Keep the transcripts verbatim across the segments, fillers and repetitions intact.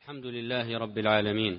الحمد لله رب العالمين،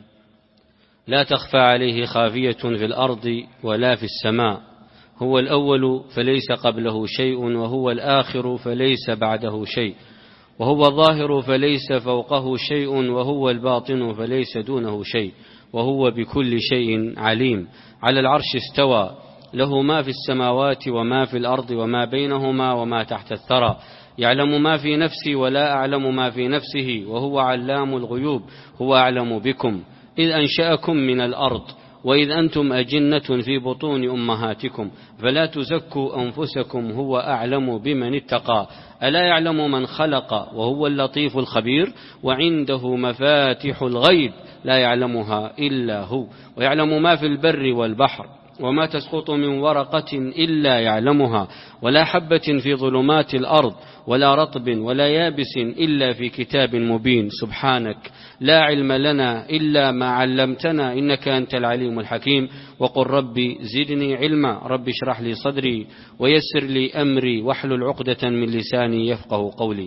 لا تخفى عليه خافية في الأرض ولا في السماء. هو الأول فليس قبله شيء، وهو الآخر فليس بعده شيء، وهو الظاهر فليس فوقه شيء، وهو الباطن فليس دونه شيء، وهو بكل شيء عليم. على العرش استوى، له ما في السماوات وما في الأرض وما بينهما وما تحت الثرى. يعلم ما في نفسي ولا أعلم ما في نفسه، وهو علام الغيوب. هو أعلم بكم إذ أنشأكم من الأرض، وإذ أنتم أجنة في بطون أمهاتكم، فلا تزكوا أنفسكم، هو أعلم بمن اتقى. ألا يعلم من خلق وهو اللطيف الخبير. وعنده مفاتح الغيب لا يعلمها إلا هو، ويعلم ما في البر والبحر، وما تسقط من ورقة إلا يعلمها، ولا حبة في ظلمات الأرض، ولا رطب ولا يابس إلا في كتاب مبين. سبحانك لا علم لنا إلا ما علمتنا، إنك أنت العليم الحكيم. وقل ربي زدني علما، رب اشرح لي صدري ويسر لي أمري واحلل عقدة من لساني يفقه قولي.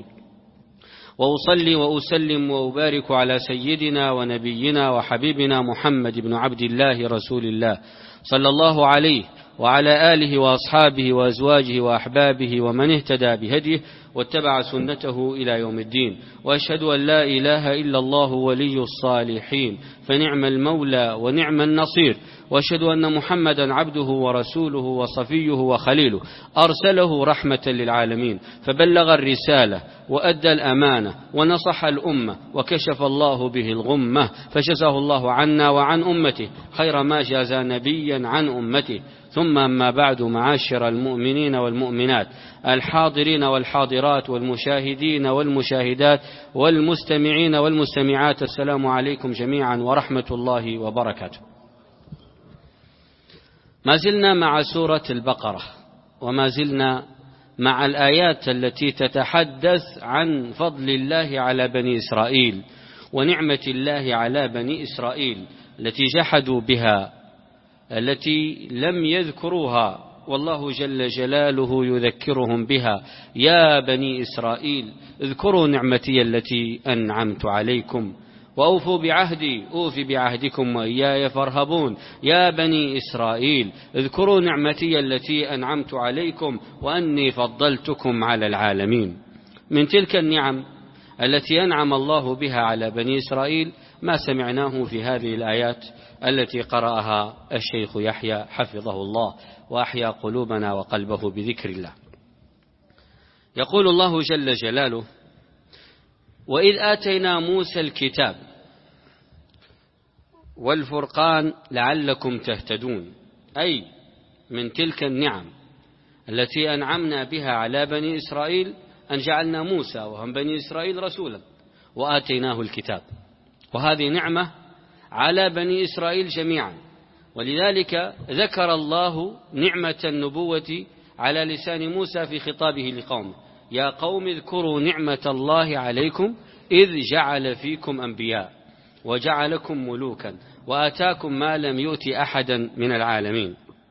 وأصلي وأسلم وأبارك على سيدنا ونبينا وحبيبنا محمد بن عبد الله رسول الله، صلى الله عليه وعلى آله وأصحابه وأزواجه وأحبابه ومن اهتدى بهديه واتبع سنته إلى يوم الدين. وأشهد أن لا إله إلا الله ولي الصالحين، فنعم المولى ونعم النصير. وأشهد أن محمدا عبده ورسوله وصفيه وخليله، أرسله رحمة للعالمين، فبلغ الرسالة وأدى الأمانة ونصح الأمة، وكشف الله به الغمة، فجزاه الله عنا وعن أمته خير ما جازى نبيا عن أمته. ثم أما بعد، معاشر المؤمنين والمؤمنات، الحاضرين والحاضرات، والمشاهدين والمشاهدات، والمستمعين والمستمعات، السلام عليكم جميعا ورحمة الله وبركاته. ما زلنا مع سورة البقرة، وما زلنا مع الآيات التي تتحدث عن فضل الله على بني إسرائيل ونعمة الله على بني إسرائيل التي جحدوا بها، التي لم يذكروها، والله جل جلاله يذكرهم بها. يا بني إسرائيل اذكروا نعمتي التي أنعمت عليكم، وأوفوا بعهدي أوف بعهدكم وإياي فارهبون. يا بني إسرائيل اذكروا نعمتي التي أنعمت عليكم وأني فضلتكم على العالمين. من تلك النعم التي أنعم الله بها على بني إسرائيل ما سمعناه في هذه الآيات التي قرأها الشيخ يحيى حفظه الله وأحيا قلوبنا وقلبه بذكر الله. يقول الله جل جلاله: وإذ آتينا موسى الكتاب والفرقان لعلكم تهتدون. أي من تلك النعم التي أنعمنا بها على بني إسرائيل أن جعلنا موسى وهم بني إسرائيل رسولا، وآتيناه الكتاب، وهذه نعمة على بني إسرائيل جميعا. ولذلك ذكر الله نعمة النبوة على لسان موسى في خطابه لقومه: يا قوم اذكروا نعمة الله عليكم إذ جعل فيكم أنبياء وجعلكم ملوكا وآتاكم ما لم يؤت أحدا من العالمين.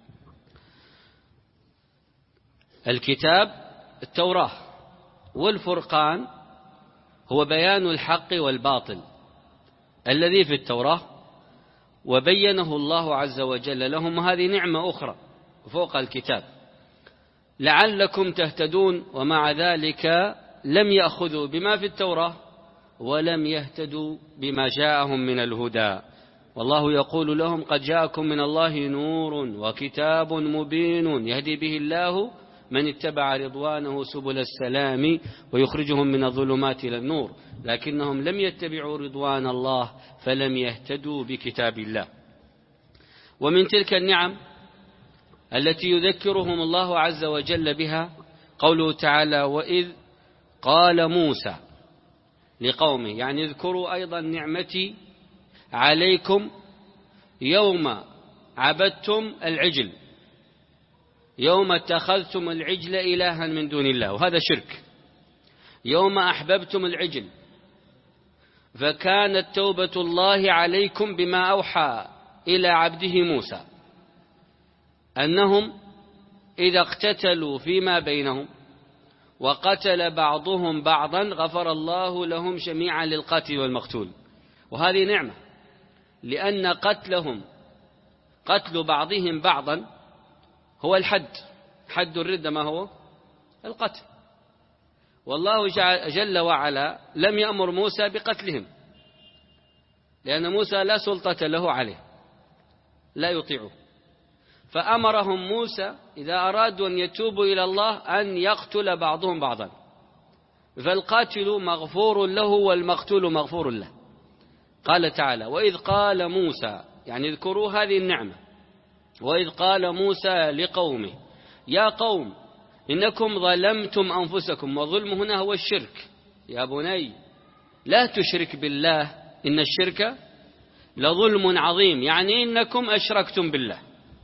الكتاب التوراة، والفرقان هو بيان الحق والباطل الذي في التوراة، وبينه الله عز وجل لهم، وهذه نعمة أخرى فوق الكتاب لعلكم تهتدون. ومع ذلك لم يأخذوا بما في التوراة ولم يهتدوا بما جاءهم من الهدى، والله يقول لهم: قد جاءكم من الله نور وكتاب مبين يهدي به الله من اتبع رضوانه سبل السلام ويخرجهم من الظلمات إلى النور. لكنهم لم يتبعوا رضوان الله فلم يهتدوا بكتاب الله. ومن تلك النعم التي يذكرهم الله عز وجل بها قوله تعالى: وإذ قال موسى لقومه، يعني اذكروا أيضا نعمتي عليكم يوم عبدتم العجل، يوم اتخذتم العجل إلها من دون الله، وهذا شرك. يوم أحببتم العجل، فكانت توبة الله عليكم بما أوحى إلى عبده موسى أنهم إذا اقتتلوا فيما بينهم وقتل بعضهم بعضا غفر الله لهم جميعا للقاتل والمقتول. وهذه نعمة، لأن قتلهم قتل بعضهم بعضا هو الحد، حد الردة ما هو؟ القتل. والله جل وعلا لم يأمر موسى بقتلهم، لأن موسى لا سلطة له عليه، لا يطيعه، فأمرهم موسى إذا أرادوا أن يتوبوا إلى الله أن يقتل بعضهم بعضا، فالقاتل مغفور له والمقتول مغفور له. قال تعالى: وإذ قال موسى، يعني اذكروا هذه النعمة، وإذ قال موسى لقومه يا قوم إنكم ظلمتم أنفسكم، وظلم هنا هو الشرك، يا بني لا تشرك بالله إن الشرك لظلم عظيم، يعني إنكم أشركتم بالله.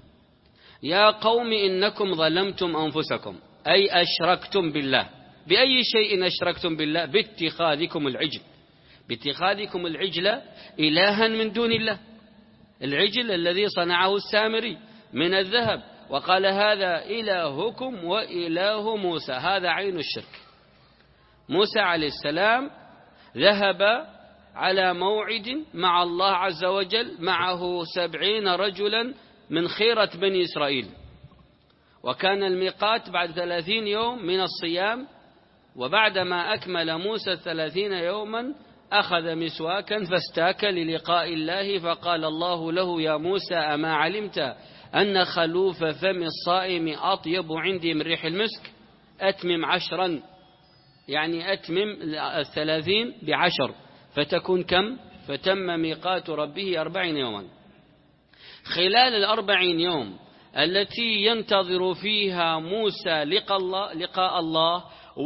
يا قوم إنكم ظلمتم أنفسكم، أي أشركتم بالله. بأي شيء أشركتم بالله؟ باتخاذكم العجل، باتخاذكم العجل إلها من دون الله، العجل الذي صنعه السامري من الذهب وقال هذا إلهكم وإله موسى، هذا عين الشرك. موسى عليه السلام ذهب على موعد مع الله عز وجل، معه سبعين رجلا من خيرة بني إسرائيل، وكان الميقات بعد ثلاثين يوم من الصيام، وبعدما أكمل موسى ثلاثين يوما أخذ مسواكا فاستاك للقاء الله، فقال الله له يا موسى أما علمت أن خلوف فم الصائم أطيب عندي من ريح المسك؟ أتمم عشرا، يعني أتمم الثلاثين بعشر فتكون كم؟ فتم ميقات ربه أربعين يوما. خلال الأربعين يوم التي ينتظر فيها موسى لقاء الله, لقاء الله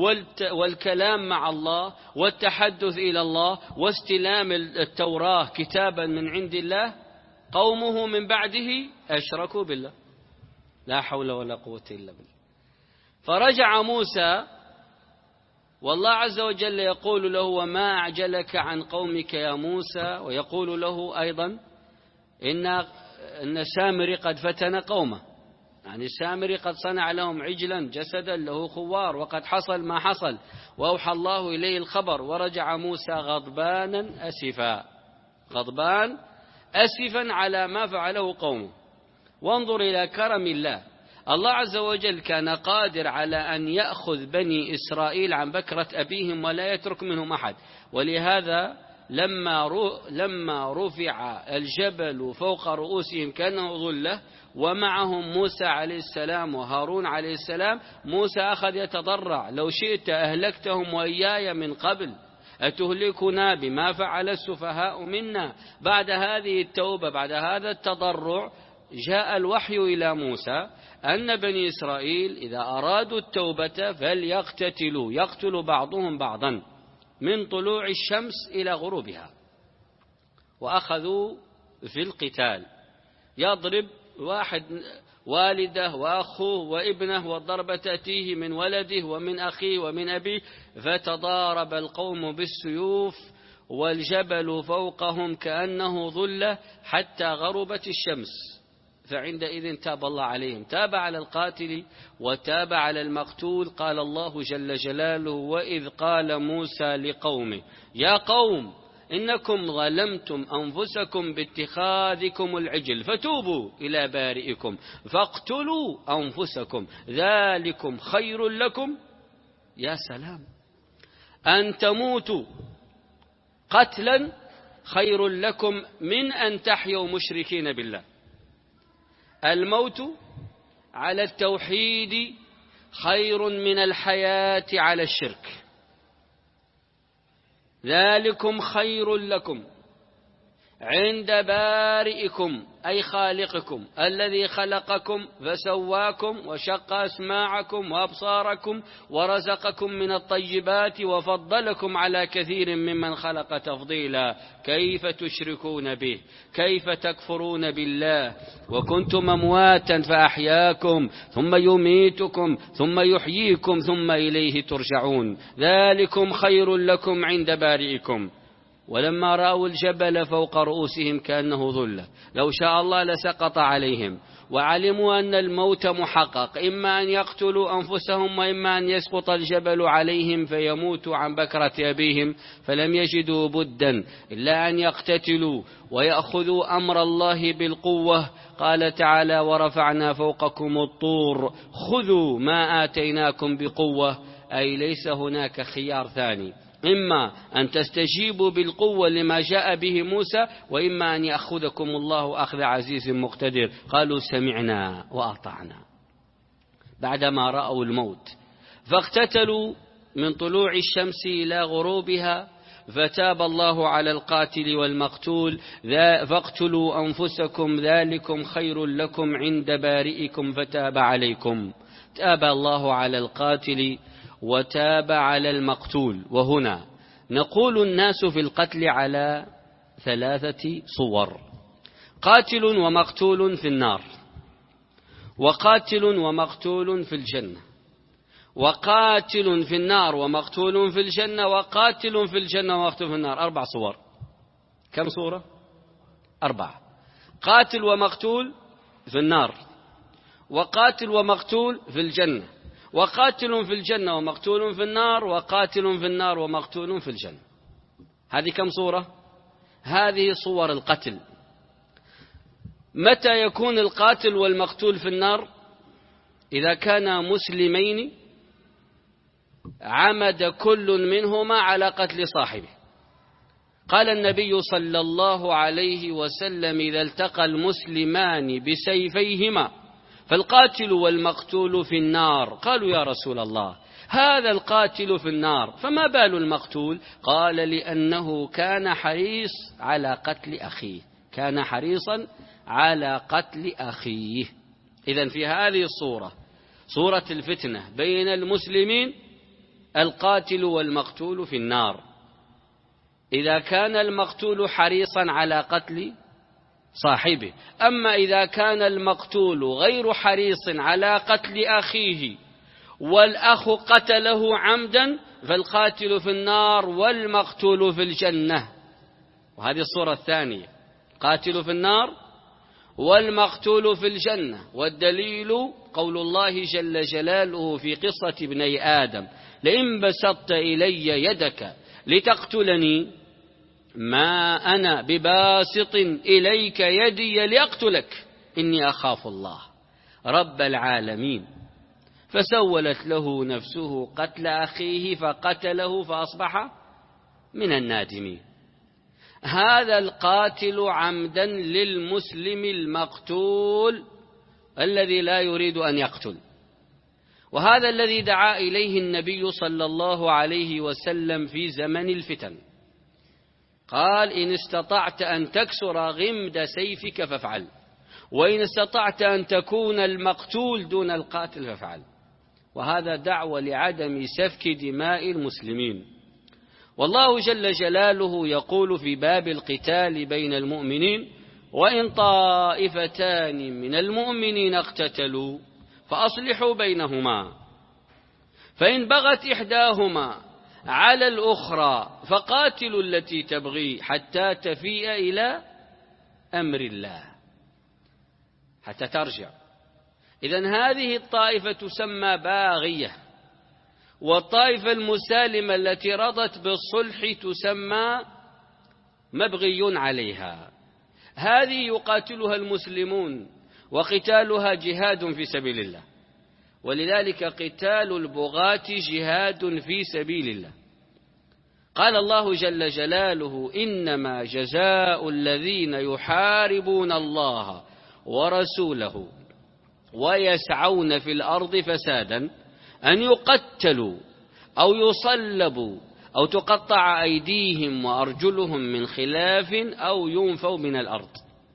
والكلام مع الله والتحدث إلى الله واستلام التوراة كتابا من عند الله، قومه من بعده أشركوا بالله، لا حول ولا قوة إلا بالله. فرجع موسى والله عز وجل يقول له وما أعجلك عن قومك يا موسى، ويقول له أيضا إن, إن سامري قد فتن قومه، يعني سامري قد صنع لهم عجلا جسدا له خوار، وقد حصل ما حصل، وأوحى الله إليه الخبر. ورجع موسى غضبانا أسفا، غضبان أسفا على ما فعله قومه. وانظر إلى كرم الله، الله عز وجل كان قادر على أن يأخذ بني إسرائيل عن بكرة أبيهم ولا يترك منهم أحد، ولهذا لما لما رفع الجبل فوق رؤوسهم كأنه ظلة ومعهم موسى عليه السلام وهارون عليه السلام، موسى أخذ يتضرع لو شئت أهلكتهم وإياي من قبل، أتهلكنا بما فعل السفهاء منا. بعد هذه التوبة، بعد هذا التضرع، جاء الوحي إلى موسى أن بني إسرائيل إذا أرادوا التوبة فليقتتلوا، يقتل بعضهم بعضا من طلوع الشمس إلى غروبها. وأخذوا في القتال، يضرب واحد والده وأخوه وابنه، والضربة تأتيه من ولده ومن أخيه ومن أبيه، فتضارب القوم بالسيوف والجبل فوقهم كأنه ظلة حتى غربت الشمس. فعندئذ تاب الله عليهم، تاب على القاتل وتاب على المقتول. قال الله جل جلاله وإذ قال موسى لقومه يا قوم إنكم ظلمتم أنفسكم باتخاذكم العجل فتوبوا إلى بارئكم فاقتلوا أنفسكم ذلكم خير لكم. يا سلام، أن تموتوا قتلا خير لكم من أن تحيوا مشركين بالله. الموت على التوحيد خير من الحياة على الشرك، ذلكم خير لكم عند بارئكم أي خالقكم الذي خلقكم فسواكم وشق أسماعكم وأبصاركم ورزقكم من الطيبات وفضلكم على كثير ممن خلق تفضيلا. كيف تشركون به؟ كيف تكفرون بالله وكنتم أمواتا فأحياكم ثم يميتكم ثم يحييكم ثم إليه ترجعون. ذلكم خير لكم عند بارئكم. ولما رأوا الجبل فوق رؤوسهم كأنه ظلة لو شاء الله لسقط عليهم، وعلموا أن الموت محقق، إما أن يقتلوا أنفسهم وإما أن يسقط الجبل عليهم فيموتوا عن بكرة أبيهم، فلم يجدوا بدا إلا أن يقتتلوا ويأخذوا أمر الله بالقوة. قال تعالى: ورفعنا فوقكم الطور خذوا ما آتيناكم بقوة، أي ليس هناك خيار ثاني، إما أن تستجيبوا بالقوة لما جاء به موسى، وإما أن يأخذكم الله أخذ عزيز مقتدر. قالوا: سمعنا وأطعنا. بعدما رأوا الموت فاقتتلوا من طلوع الشمس إلى غروبها، فتاب الله على القاتل والمقتول، فاقتلوا أنفسكم ذلكم خير لكم عند بارئكم فتاب عليكم. تاب الله على القاتل وتاب على المقتول. وهنا نقول الناس في القتل على ثلاثة صور: قاتل ومقتول في النار، وقاتل ومقتول في الجنة، وقاتل في النار ومقتول في الجنة، وقاتل في الجنة ومقتول في النار. أربع صور. كم صورة؟ أربعة. قاتل ومقتول في النار، وقاتل ومقتول في الجنة، وقاتل في الجنة ومقتول في النار، وقاتل في النار ومقتول في الجنة. هذه كم صورة؟ هذه صور القتل. متى يكون القاتل والمقتول في النار؟ إذا كانا مسلمين عمد كل منهما على قتل صاحبه. قال النبي صلى الله عليه وسلم: إذا التقى المسلمان بسيفيهما فالقاتل والمقتول في النار. قالوا: يا رسول الله، هذا القاتل في النار فما بال المقتول؟ قال: لأنه كان حريص على قتل أخيه، كان حريصا على قتل أخيه. إذن في هذه الصورة، صورة الفتنة بين المسلمين، القاتل والمقتول في النار. إذا كان المقتول حريصا على قتل صاحبه. أما إذا كان المقتول غير حريص على قتل أخيه والأخ قتله عمدا فالقاتل في النار والمقتول في الجنة. وهذه الصورة الثانية: قاتل في النار والمقتول في الجنة. والدليل قول الله جل جلاله في قصة ابني آدم: لئن بسطت إلي يدك لتقتلني ما أنا بباسط إليك يدي لأقتلك إني أخاف الله رب العالمين. فسولت له نفسه قتل أخيه فقتله فأصبح من النادمين. هذا القاتل عمدا للمسلم المقتول الذي لا يريد أن يقتل. وهذا الذي دعا إليه النبي صلى الله عليه وسلم في زمن الفتن. قال: إن استطعت أن تكسر غمد سيفك فافعل، وإن استطعت أن تكون المقتول دون القاتل فافعل. وهذا دعوة لعدم سفك دماء المسلمين. والله جل جلاله يقول في باب القتال بين المؤمنين: وإن طائفتان من المؤمنين اقتتلوا فأصلحوا بينهما، فإن بغت إحداهما على الأخرى فقاتلوا التي تبغي حتى تفيء إلى أمر الله، حتى ترجع. إذن هذه الطائفة تسمى باغية، والطائفة المسالمة التي رضت بالصلح تسمى مبغي عليها. هذه يقاتلها المسلمون، وقتالها جهاد في سبيل الله، ولذلك قتال البغاة جهاد في سبيل الله. قال الله جل جلاله: إنما جزاء الذين يحاربون الله ورسوله ويسعون في الأرض فسادا أن يقتلوا أو يصلبوا أو تقطع أيديهم وأرجلهم من خلاف أو ينفوا من الأرض.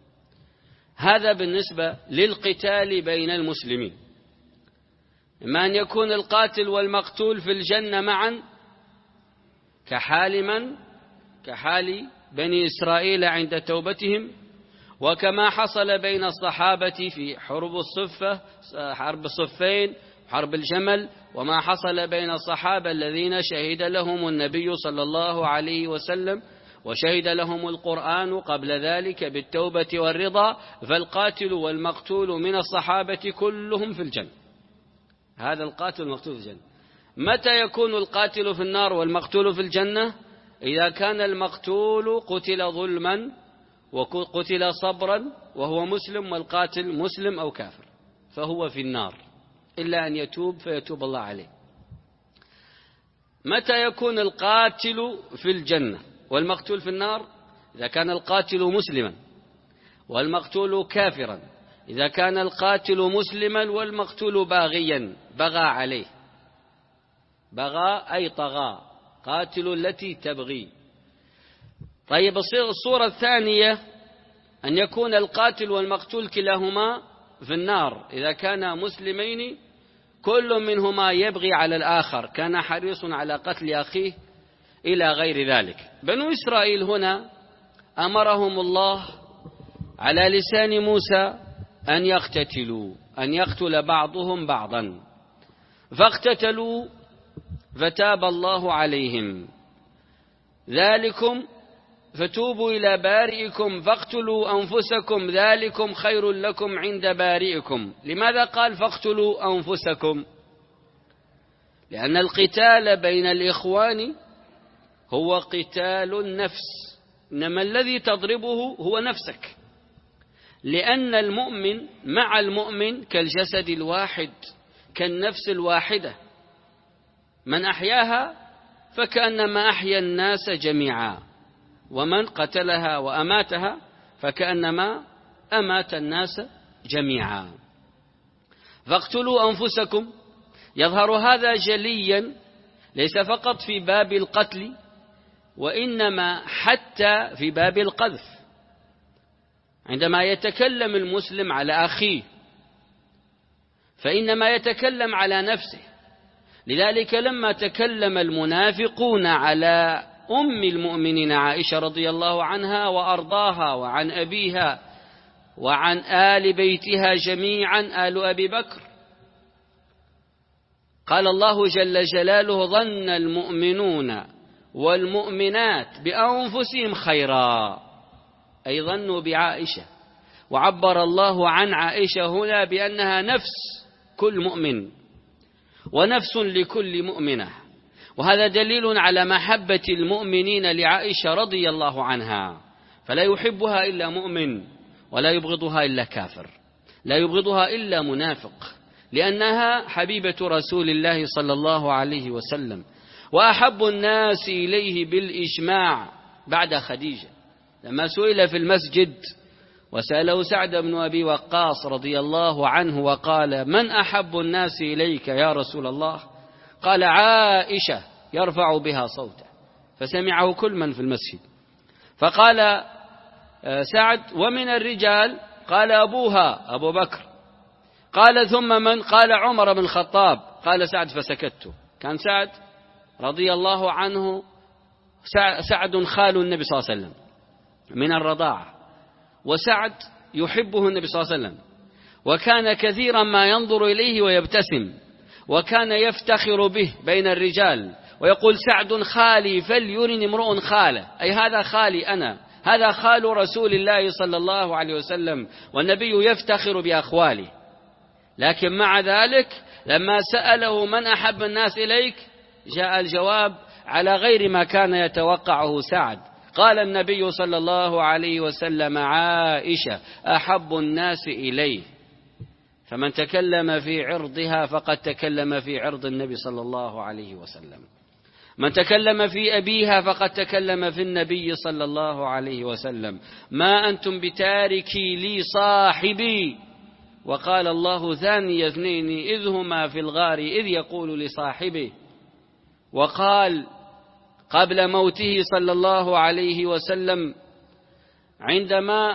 هذا بالنسبة للقتال بين المسلمين، إما أن يكون القاتل والمقتول في الجنة معا كحال من؟ كحال بني إسرائيل عند توبتهم، وكما حصل بين الصحابة في حرب الصفة، حرب الصفين، حرب الجمل، وما حصل بين الصحابة الذين شهد لهم النبي صلى الله عليه وسلم وشهد لهم القرآن قبل ذلك بالتوبة والرضا، فالقاتل والمقتول من الصحابة كلهم في الجنة. هذا القاتل والمقتول في الجنة. متى يكون القاتل في النار والمقتول في الجنة؟ إذا كان المقتول قتل ظلما وقتل صبرا وهو مسلم، والقاتل مسلم أو كافر، فهو في النار إلا أن يتوب فيتوب الله عليه. متى يكون القاتل في الجنة والمقتول في النار؟ إذا كان القاتل مسلما والمقتول كافرا. إذا كان القاتل مسلما والمقتول باغيا، بغى عليه، بغى أي طغى، قاتل التي تبغي. طيب الصورة الثانية أن يكون القاتل والمقتول كلاهما في النار، إذا كانا مسلمين كل منهما يبغي على الآخر، كان حريص على قتل أخيه إلى غير ذلك. بنو إسرائيل هنا أمرهم الله على لسان موسى أن يقتتلوا، أن يقتل بعضهم بعضا، فاقتتلوا فتاب الله عليهم. ذلكم فتوبوا إلى بارئكم فاقتلوا أنفسكم ذلكم خير لكم عند بارئكم. لماذا قال فاقتلوا أنفسكم؟ لأن القتال بين الإخوان هو قتال النفس، إنما الذي تضربه هو نفسك، لأن المؤمن مع المؤمن كالجسد الواحد، كالنفس الواحدة، من أحياها فكأنما أحيا الناس جميعا، ومن قتلها وأماتها فكأنما أمات الناس جميعا. فاقتلوا أنفسكم، يظهر هذا جليا ليس فقط في باب القتل، وإنما حتى في باب القذف. عندما يتكلم المسلم على أخيه فإنما يتكلم على نفسه. لذلك لما تكلم المنافقون على أم المؤمنين عائشة رضي الله عنها وأرضاها وعن أبيها وعن آل بيتها جميعا آل أبي بكر، قال الله جل جلاله ظن المؤمنون والمؤمنات بأنفسهم خيرا، أي ظنوا بعائشة. وعبر الله عن عائشة هنا بأنها نفس كل مؤمن ونفس لكل مؤمنة، وهذا دليل على محبة المؤمنين لعائشة رضي الله عنها، فلا يحبها إلا مؤمن ولا يبغضها إلا كافر، لا يبغضها إلا منافق، لأنها حبيبة رسول الله صلى الله عليه وسلم، وأحب الناس إليه بالإجماع بعد خديجة. لما سئل في المسجد وسأله سعد بن أبي وقاص رضي الله عنه وقال من أحب الناس إليك يا رسول الله؟ قال عائشة يرفع بها صوته، فسمعه كل من في المسجد. فقال سعد ومن الرجال؟ قال أبوها أبو بكر. قال ثم من؟ قال عمر بن الخطاب. قال سعد فسكت. كان سعد رضي الله عنه سعد خال النبي صلى الله عليه وسلم من الرضاعة، وسعد يحبه النبي صلى الله عليه وسلم، وكان كثيرا ما ينظر إليه ويبتسم، وكان يفتخر به بين الرجال ويقول سعد خالي فليرني امرؤ خاله، أي هذا خالي أنا، هذا خال رسول الله صلى الله عليه وسلم، والنبي يفتخر بأخواله. لكن مع ذلك لما سأله من أحب الناس إليك جاء الجواب على غير ما كان يتوقعه سعد. قال النبي صلى الله عليه وسلم عائشة أحب الناس إليه، فمن تكلم في عرضها فقد تكلم في عرض النبي صلى الله عليه وسلم، من تكلم في أبيها فقد تكلم في النبي صلى الله عليه وسلم. ما أنتم بتاركي لي صاحبي. وقال الله ثاني اثنين إذ هما في الغار إذ يقول لصاحبه. وقال قبل موته صلى الله عليه وسلم عندما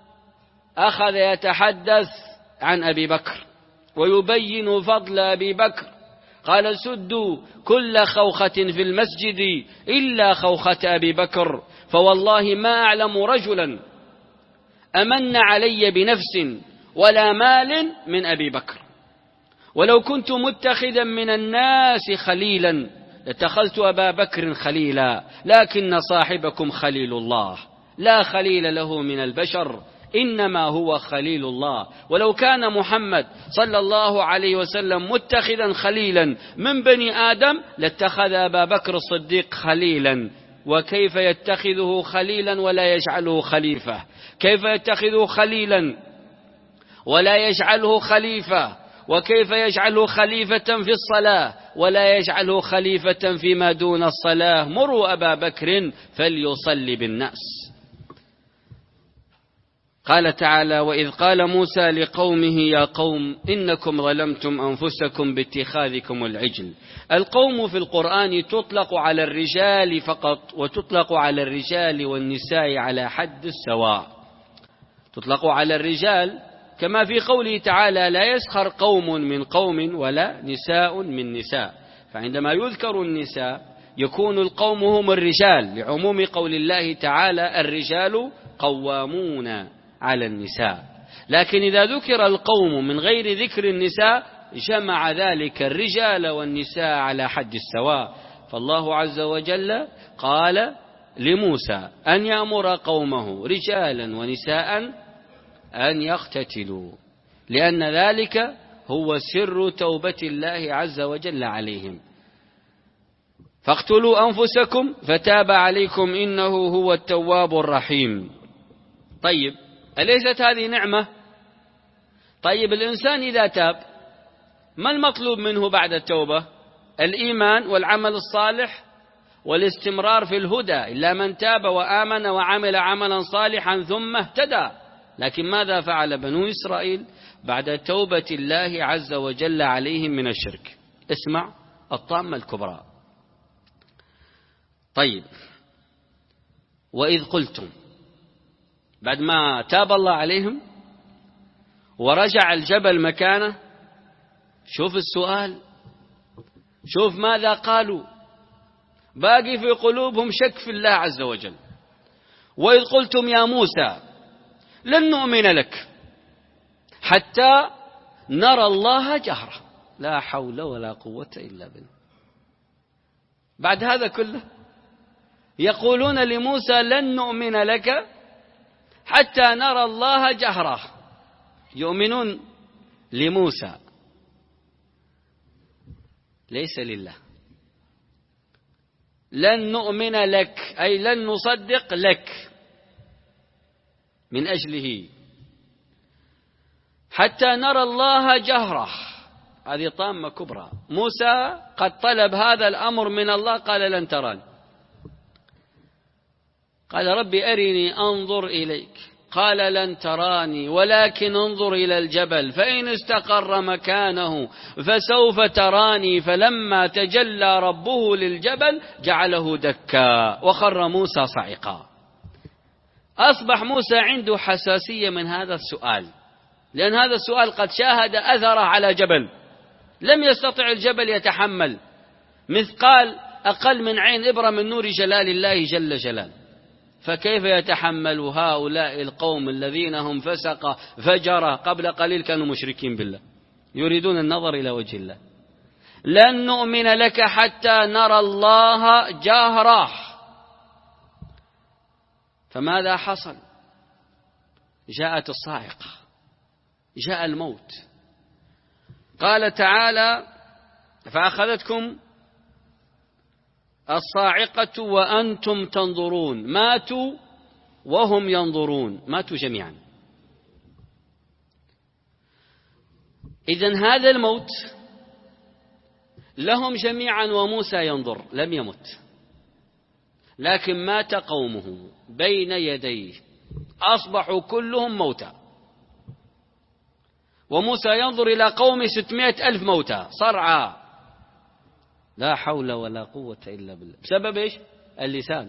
أخذ يتحدث عن أبي بكر ويبين فضل أبي بكر قال سدوا كل خوخة في المسجد إلا خوخة أبي بكر، فوالله ما أعلم رجلا أمن علي بنفس ولا مال من أبي بكر، ولو كنت متخذا من الناس خليلا لاتخذت أبا بكر خليلا لكن صاحبكم خليل الله لا خليل له من البشر إنما هو خليل الله. ولو كان محمد صلى الله عليه وسلم متخذا خليلا من بني آدم لاتخذ أبا بكر الصديق خليلا. وكيف يتخذه خليلا ولا يجعله خليفة؟ كيف يتخذه خليلا ولا يجعله خليفة؟ وكيف يجعله خليفة في الصلاة ولا يجعله خليفة فيما دون الصلاة؟ مروا أبا بكر فليصلي بالناس. قال تعالى: وإذ قال موسى لقومه يا قوم إنكم ظلمتم أنفسكم باتخاذكم العجل. القوم في القرآن تطلق على الرجال فقط، وتطلق على الرجال والنساء على حد السواء. تطلق على الرجال كما في قوله تعالى: لا يسخر قوم من قوم ولا نساء من نساء. فعندما يذكر النساء يكون القوم هم الرجال لعموم قول الله تعالى: الرجال قوامون على النساء. لكن إذا ذكر القوم من غير ذكر النساء جمع ذلك الرجال والنساء على حد السواء. فالله عز وجل قال لموسى أن يأمر قومه رجالا ونساء أن يقتتلوا، لأن ذلك هو سر توبة الله عز وجل عليهم. فاقتلوا أنفسكم فتاب عليكم إنه هو التواب الرحيم. طيب، أليست هذه نعمة؟ طيب، الإنسان إذا تاب ما المطلوب منه بعد التوبة؟ الإيمان والعمل الصالح والاستمرار في الهدى، إلا من تاب وآمن وعمل عملا صالحا ثم اهتدى. لكن ماذا فعل بنو إسرائيل بعد توبة الله عز وجل عليهم من الشرك؟ اسمع الطامة الكبرى. طيب، وإذ قلتم، بعد ما تاب الله عليهم ورجع الجبل مكانه، شوف السؤال، شوف ماذا قالوا، باقي في قلوبهم شك في الله عز وجل. وإذ قلتم يا موسى لن نؤمن لك حتى نرى الله جهرة. لا حول ولا قوة إلا بالله. بعد هذا كله يقولون لموسى لن نؤمن لك حتى نرى الله جهرة. يؤمنون لموسى ليس لله. لن نؤمن لك أي لن نصدق لك من أجله حتى نرى الله جهرة. هذه طامة كبرى. موسى قد طلب هذا الأمر من الله، قال لن تراني. قال ربي أرني أنظر إليك، قال لن تراني ولكن انظر إلى الجبل فإن استقر مكانه فسوف تراني. فلما تجلى ربه للجبل جعله دكا وخر موسى صعقا. أصبح موسى عنده حساسية من هذا السؤال، لأن هذا السؤال قد شاهد أثره على جبل، لم يستطع الجبل يتحمل مثقال أقل من عين إبرة من نور جلال الله جل جلاله. فكيف يتحمل هؤلاء القوم الذين هم فسق فجر قبل قليل كانوا مشركين بالله يريدون النظر إلى وجه الله؟ لن نؤمن لك حتى نرى الله جهرة. فماذا حصل؟ جاءت الصاعقة، جاء الموت. قال تعالى فأخذتكم الصاعقة وأنتم تنظرون. ماتوا وهم ينظرون، ماتوا جميعا. إذن هذا الموت لهم جميعا وموسى ينظر، لم يمت، لكن مات قومه بين يديه، أصبحوا كلهم موتى. وموسى ينظر إلى قوم ستمائة ألف موتى صرعى، لا حول ولا قوة إلا بالله. بسبب إيش؟ اللسان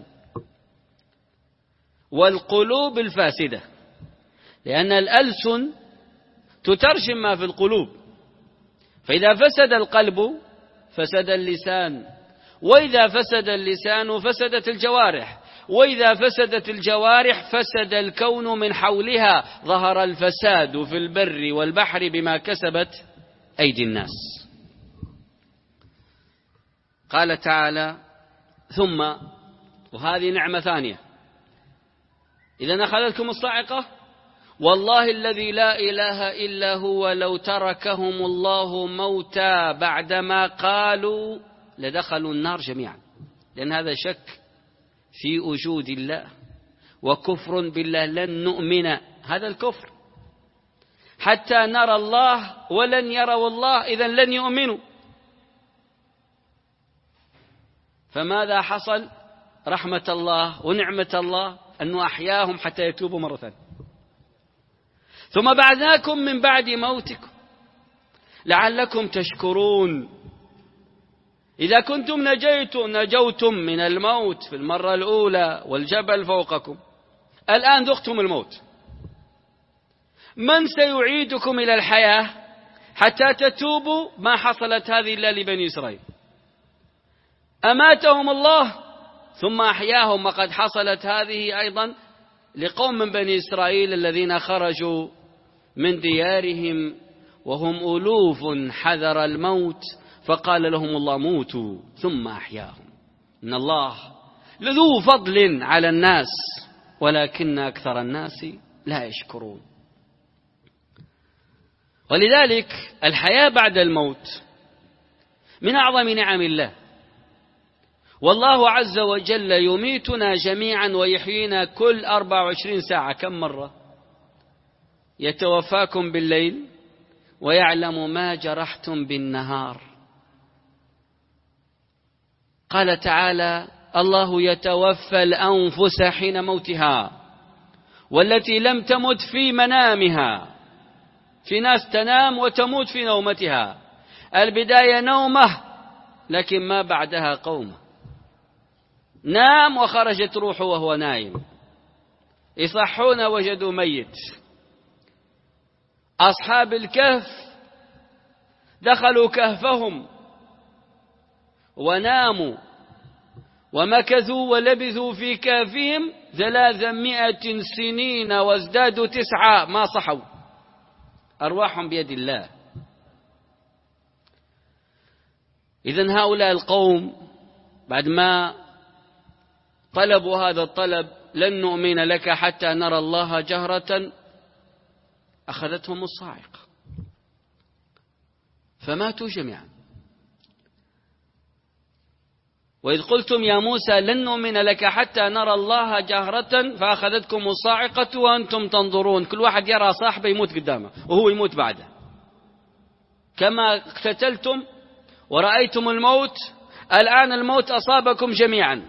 والقلوب الفاسدة، لأن الألسن تترجم ما في القلوب. فإذا فسد القلب فسد اللسان، وإذا فسد اللسان فسدت الجوارح، وإذا فسدت الجوارح فسد الكون من حولها. ظهر الفساد في البر والبحر بما كسبت أيدي الناس. قال تعالى: ثم، وهذه نعمة ثانية، إذا أخذتكم الصاعقة والله الذي لا إله إلا هو لو تركهم الله موتى بعدما قالوا لدخلوا النار جميعا، لأن هذا شك في وجود الله وكفر بالله. لن نؤمن، هذا الكفر، حتى نرى الله، ولن يروا الله إذن لن يؤمنوا. فماذا حصل؟ رحمة الله ونعمة الله أنه أحياهم حتى يتوبوا مرة ثانية. ثم بعثناكم من بعد موتكم لعلكم تشكرون. إذا كنتم نجيتم نجوتم من الموت في المرة الأولى والجبل فوقكم، الآن ذقتم الموت، من سيعيدكم إلى الحياة حتى تتوبوا؟ ما حصلت هذه إلا لبني إسرائيل، أماتهم الله ثم أحياهم، وقد حصلت هذه أيضا لقوم من بني إسرائيل الذين خرجوا من ديارهم وهم ألوف حذر الموت، فقال لهم الله: موتوا ثم أحياهم. إن الله لذو فضل على الناس ولكن أكثر الناس لا يشكرون. ولذلك الحياة بعد الموت من أعظم نعم الله، والله عز وجل يميتنا جميعا ويحيينا كل أربع وعشرين ساعة. كم مرة؟ يتوفاكم بالليل ويعلم ما جرحتم بالنهار. قال تعالى: الله يتوفى الأنفس حين موتها والتي لم تمت في منامها. في ناس تنام وتموت في نومتها، البداية نومه لكن ما بعدها قومه، نام وخرجت روحه وهو نايم، يصحون وجدوا ميت. أصحاب الكهف دخلوا كهفهم وناموا ومكثوا ولبثوا في كهفهم ثلاثمائة سنين وازدادوا تسعة، ما صحوا، أرواحهم بيد الله. إذن هؤلاء القوم بعد ما طلبوا هذا الطلب: لن نؤمن لك حتى نرى الله جهرة، أخذتهم الصاعقة فماتوا جميعا. وإذ قلتم يا موسى لن نؤمن لك حتى نرى الله جهرة فأخذتكم الصاعقة وأنتم تنظرون. كل واحد يرى صاحبه يموت قدامه وهو يموت بعده، كما اقتتلتم ورأيتم الموت، الآن الموت أصابكم جميعا.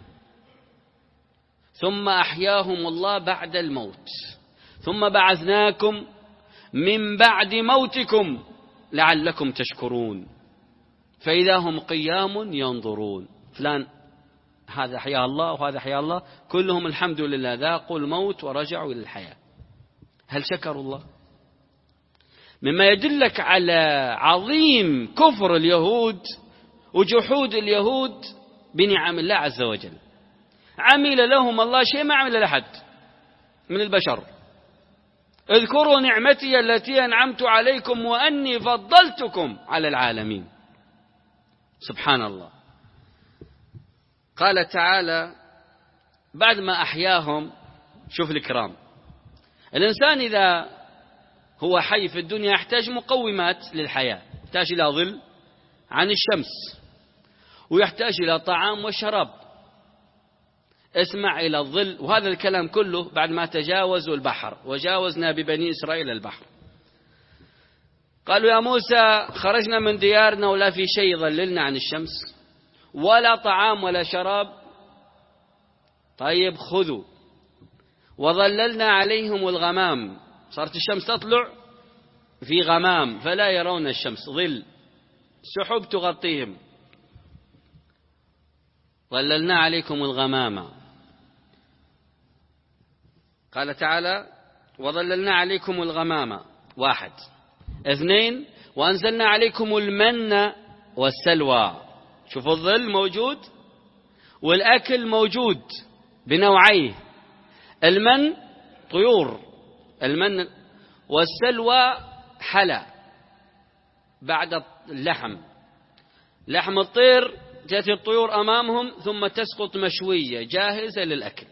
ثم أحياهم الله بعد الموت، ثم بعثناكم من بعد موتكم لعلكم تشكرون. فإذا هم قيام ينظرون، فلان هذا حيا الله وهذا حيا الله، كلهم الحمد لله ذاقوا الموت ورجعوا إلى الحياة. هل شكروا الله؟ مما يدلك على عظيم كفر اليهود وجحود اليهود بنعم الله عز وجل. عمل لهم الله شيء ما عمل لأحد من البشر. اذكروا نعمتي التي أنعمت عليكم وأني فضلتكم على العالمين. سبحان الله. قال تعالى بعد ما أحياهم، شوف الكرام، الإنسان إذا هو حي في الدنيا يحتاج مقومات للحياة، يحتاج إلى ظل عن الشمس، ويحتاج إلى طعام وشراب. اسمع إلى الظل، وهذا الكلام كله بعد ما تجاوزوا البحر، وجاوزنا ببني إسرائيل البحر. قالوا يا موسى خرجنا من ديارنا ولا في شيء يظللنا عن الشمس ولا طعام ولا شراب. طيب خذوا. وظللنا عليهم الغمام، صارت الشمس تطلع في غمام فلا يرون الشمس، ظل، سحب تغطيهم. ظللنا عليكم الغمام. قال تعالى وظللنا عليكم الغمام، واحد. اثنين، وأنزلنا عليكم المن والسلوى. شوفوا الظل موجود والأكل موجود بنوعيه، المن طيور، المن، والسلوى حلا بعد اللحم، لحم الطير تأتي الطيور أمامهم ثم تسقط مشوية جاهزة للأكل،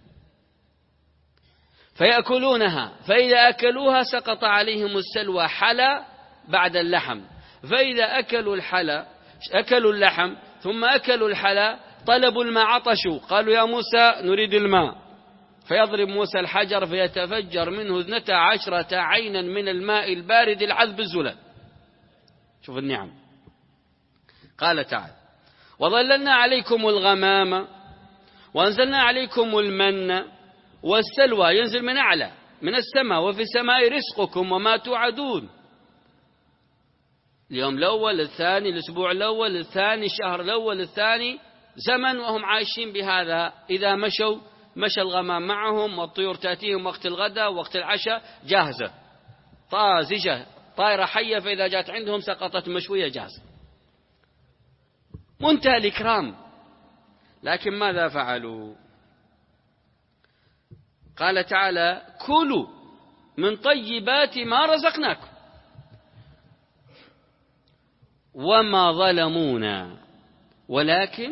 فيأكلونها، فإذا أكلوها سقط عليهم السلوى حلا بعد اللحم، فإذا أكلوا الحلا أكلوا اللحم ثم أكلوا الحلا طلبوا الماء، عطشوا، قالوا يا موسى نريد الماء، فيضرب موسى الحجر فيتفجر منه اثنتا عشرة عينا من الماء البارد العذب الزلال. شوف النعم. قال تعالى وظللنا عليكم الغمام وأنزلنا عليكم المن والسلوى ينزل من أعلى من السماء، وفي السماء رزقكم وما توعدون. اليوم الأول الثاني الأسبوع الأول الثاني الشهر الأول الثاني زمن وهم عايشين بهذا. إذا مشوا مشى الغمام معهم، والطيور تأتيهم وقت الغداء وقت العشاء جاهزة طازجة طائرة حية، فإذا جاءت عندهم سقطت مشوية جاهزة. منتهى الإكرام. لكن ماذا فعلوا؟ قال تعالى كلوا من طيبات ما رزقناكم وما ظلمونا ولكن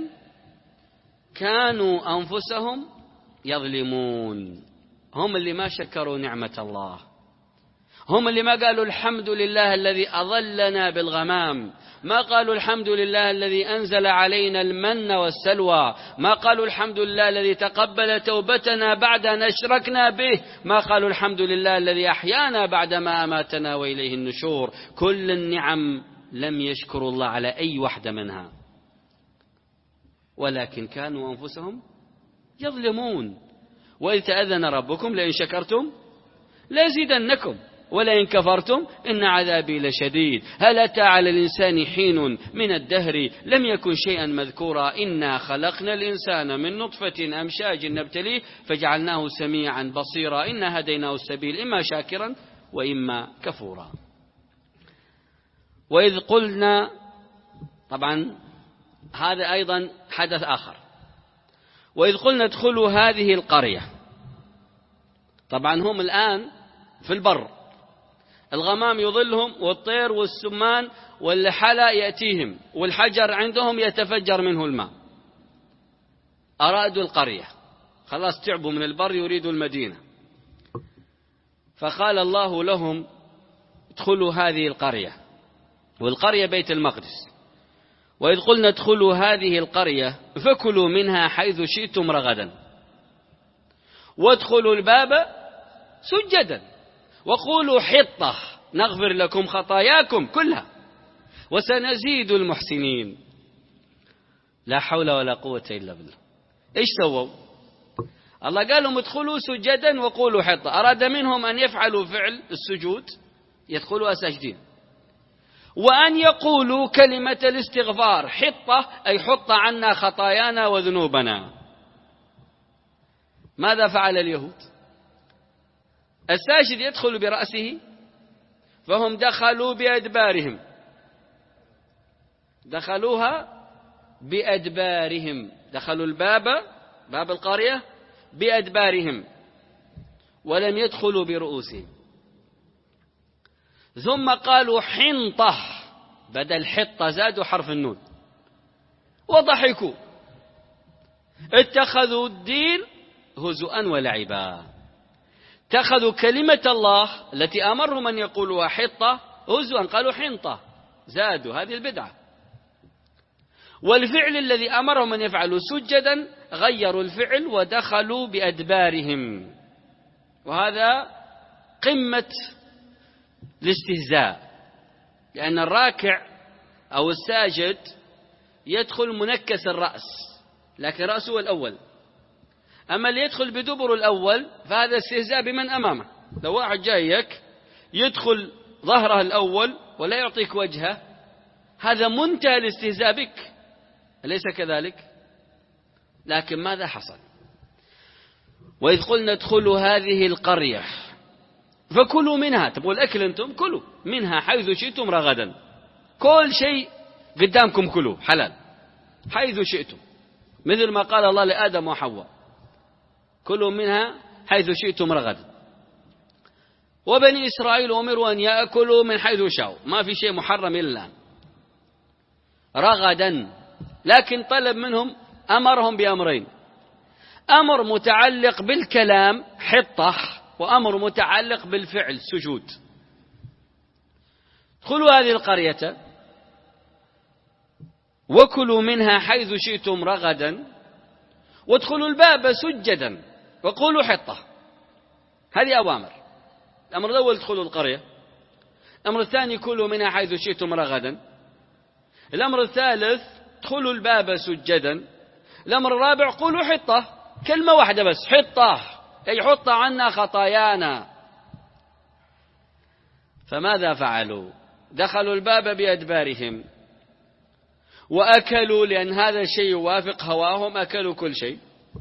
كانوا أنفسهم يظلمون. هم اللي ما شكروا نعمة الله، هم اللي ما قالوا الحمد لله الذي أظلنا بالغمام، ما قالوا الحمد لله الذي أنزل علينا المن والسلوى، ما قالوا الحمد لله الذي تقبل توبتنا بعد أن أشركنا به، ما قالوا الحمد لله الذي أحيانا بعدما أماتنا وإليه النشور. كل النعم لم يشكروا الله على أي واحدة منها، ولكن كانوا أنفسهم يظلمون. وإذ تأذن ربكم لئن شكرتم لأزيدنكم ولئن كفرتم إن عذابي لشديد. هل أتى على الإنسان حين من الدهر لم يكن شيئا مذكورا إنا خلقنا الإنسان من نطفة أمشاج نبتليه فجعلناه سميعا بصيرا إنا هديناه السبيل إما شاكرا وإما كفورا. وإذ قلنا، طبعا هذا أيضا حدث آخر، وإذ قلنا ادخلوا هذه القرية. طبعا هم الآن في البر، الغمام يظلهم والطير والسمان والحلا يأتيهم والحجر عندهم يتفجر منه الماء. أرادوا القرية، خلاص تعبوا من البر يريدوا المدينة، فقال الله لهم ادخلوا هذه القرية، والقرية بيت المقدس. وإذ قلنا ادخلوا هذه القرية فكلوا منها حيث شئتم رغدا وادخلوا الباب سجدا وقولوا حطة نغفر لكم خطاياكم كلها وسنزيد المحسنين. لا حول ولا قوة إلا بالله. إيش سووا؟ الله قال لهم ادخلوا سجدا وقولوا حطة، أراد منهم أن يفعلوا فعل السجود يدخلوا ساجدين، وأن يقولوا كلمة الاستغفار حطة أي حط عنا خطايانا وذنوبنا. ماذا فعل اليهود؟ الساجد يدخل برأسه، فهم دخلوا بأدبارهم، دخلوها بأدبارهم، دخلوا الباب باب القرية بأدبارهم ولم يدخلوا برؤوسهم. ثم قالوا حنطة بدل حطة زادوا حرف النون وضحكوا، اتخذوا الدين هزؤا ولعبا، اتخذوا كلمة الله التي أمرهم أن يقولوا حطة هزؤا، قالوا حنطة زادوا هذه البدعة. والفعل الذي أمرهم أن يفعلوا سجدا غيروا الفعل ودخلوا بأدبارهم، وهذا قمة الاستهزاء، لأن الراكع أو الساجد يدخل منكس الرأس لكن رأسه الأول، أما اللي يدخل بدبر الأول فهذا استهزاء بمن أمامه. لو واحد جايك يدخل ظهره الأول ولا يعطيك وجهه، هذا منتهى الاستهزاء بك، أليس كذلك؟ لكن ماذا حصل؟ وإذ قلنا ادخلوا هذه القرية فكلوا منها، تبغوا الأكل أنتم كلوا منها حيث شئتم رغدا، كل شيء قدامكم كلوا حلال حيث شئتم، مثل ما قال الله لآدم وحواء كلوا منها حيث شئتم رغدا. وبني إسرائيل أمروا أن يأكلوا من حيث شاءوا، ما في شيء محرم إلا الآن. رغدا لكن طلب منهم، أمرهم بأمرين: أمر متعلق بالكلام حطة، وأمر متعلق بالفعل سجود. ادخلوا هذه القرية وكلوا منها حيث شئتم رغدا وادخلوا الباب سجدا وقولوا حطة. هذه أوامر. الأمر الأول: ادخلوا القرية. الأمر الثاني: كلوا منها حيث شئتم رغدا. الأمر الثالث: ادخلوا الباب سجدا. الأمر الرابع: قولوا حطة. كلمة واحدة بس: حطة، أي حط عنا خطايانا. فماذا فعلوا؟ دخلوا الباب بأدبارهم وأكلوا، لأن هذا الشيء يوافق هواهم، أكلوا كل شيء.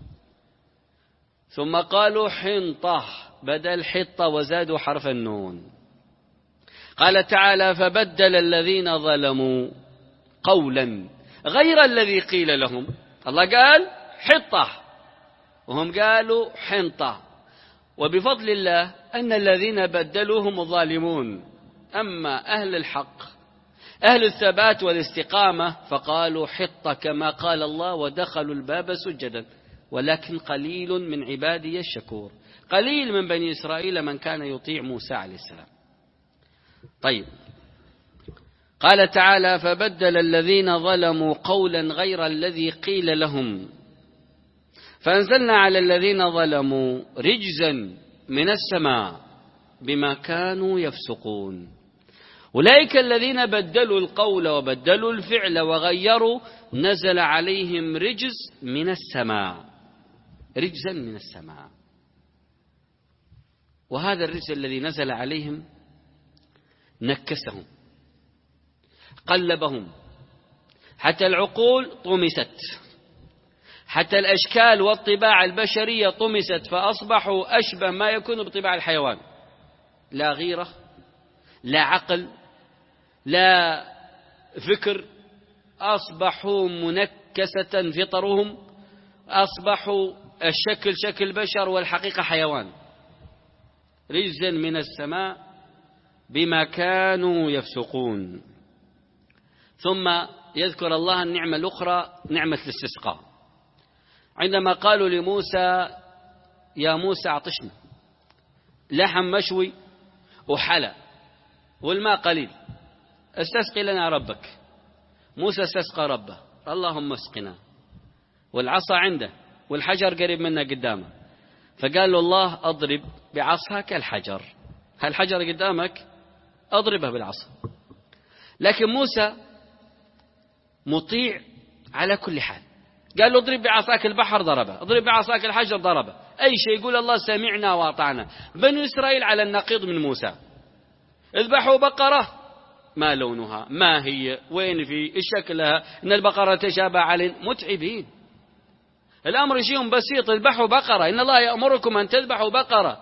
ثم قالوا حنطة بدل حطة وزادوا حرف النون. قال تعالى: فبدل الذين ظلموا قولا غير الذي قيل لهم. الله قال حطة وهم قالوا حنطة، وبفضل الله أن الذين بدلوا هم الظالمون. أما أهل الحق أهل الثبات والاستقامة فقالوا حطة كما قال الله ودخلوا الباب سجدا. ولكن قليل من عبادي الشكور، قليل من بني إسرائيل من كان يطيع موسى عليه السلام. طيب، قال تعالى: فبدل الذين ظلموا قولا غير الذي قيل لهم فأنزلنا على الذين ظلموا رجزا من السماء بما كانوا يفسقون. أولئك الذين بدلوا القول وبدلوا الفعل وغيروا نزل عليهم رجز من السماء، رجزا من السماء. وهذا الرجز الذي نزل عليهم نكسهم، قلبهم، حتى العقول طمست، حتى الأشكال والطباع البشرية طمست، فأصبحوا أشبه ما يكون بطباع الحيوان. لا غيرة، لا عقل، لا فكر. أصبحوا منكسة فطرهم، أصبحوا الشكل شكل بشر والحقيقة حيوان. رجزا من السماء بما كانوا يفسقون. ثم يذكر الله النعمة الأخرى، نعمة الاستسقاء، عندما قالوا لموسى: يا موسى أعطشنا لحم مشوي وحلى والماء قليل، استسقي لنا ربك. موسى استسقى ربه: اللهم اسقنا، والعصا عنده والحجر قريب منا قدامه، فقال له الله: اضرب بعصاك الحجر. هالحجر قدامك اضربه بالعصا. لكن موسى مطيع على كل حال، قال له: اضرب بعصاك البحر، ضربه. اضرب بعصاك الحجر، ضربه. أي شيء يقول الله سمعنا وأطعنا. بني إسرائيل على النقيض من موسى. اذبحوا بقرة، ما لونها، ما هي، وين في شكلها، إن البقرة تشابه علينا، متعبين. الأمر يجيهم بسيط: اذبحوا بقرة، إن الله يأمركم أن تذبحوا بقرة.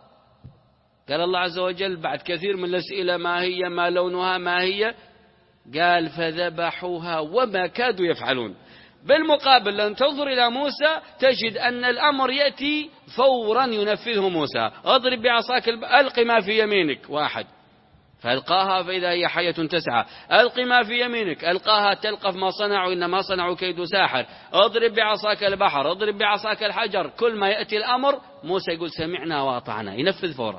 قال الله عز وجل بعد كثير من الأسئلة: ما هي، ما لونها، ما هي، قال: فذبحوها وما كادوا يفعلون. بالمقابل لن تنظر إلى موسى تجد أن الأمر يأتي فورا ينفذه موسى: اضرب بعصاك، ألق ما في يمينك، واحد، فألقاها فإذا هي حية تسعى. ألق ما في يمينك، ألقاها تلقف ما صنعوا إنما صنعوا كيد ساحر. اضرب بعصاك البحر، اضرب بعصاك الحجر. كل ما يأتي الأمر موسى يقول سمعنا وأطعنا، ينفذ فورا.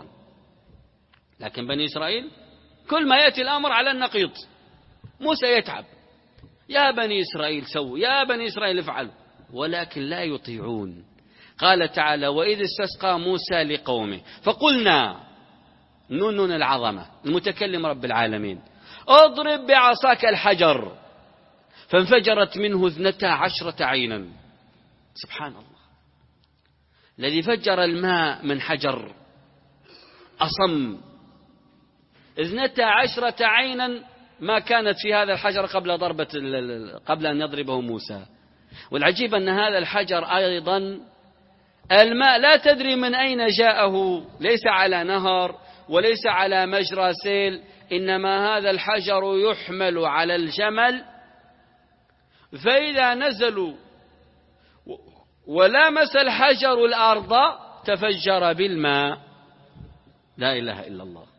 لكن بني إسرائيل كل ما يأتي الأمر على النقيض. موسى يتعب: يا بني إسرائيل سووا، يا بني إسرائيل افعلوا، ولكن لا يطيعون. قال تعالى: وإذ استسقى موسى لقومه فقلنا، نون العظمة، المتكلم رب العالمين، اضرب بعصاك الحجر فانفجرت منه اثنتا عشرة عينا. سبحان الله، الذي فجر الماء من حجر أصم. اثنتا عشرة عينا ما كانت في هذا الحجر قبل ضربة قبل أن يضربه موسى. والعجيب أن هذا الحجر أيضا الماء لا تدري من أين جاءه، ليس على نهر وليس على مجرى سيل، إنما هذا الحجر يحمل على الجمل، فإذا نزلوا ولامس الحجر الأرض تفجر بالماء. لا إله إلا الله.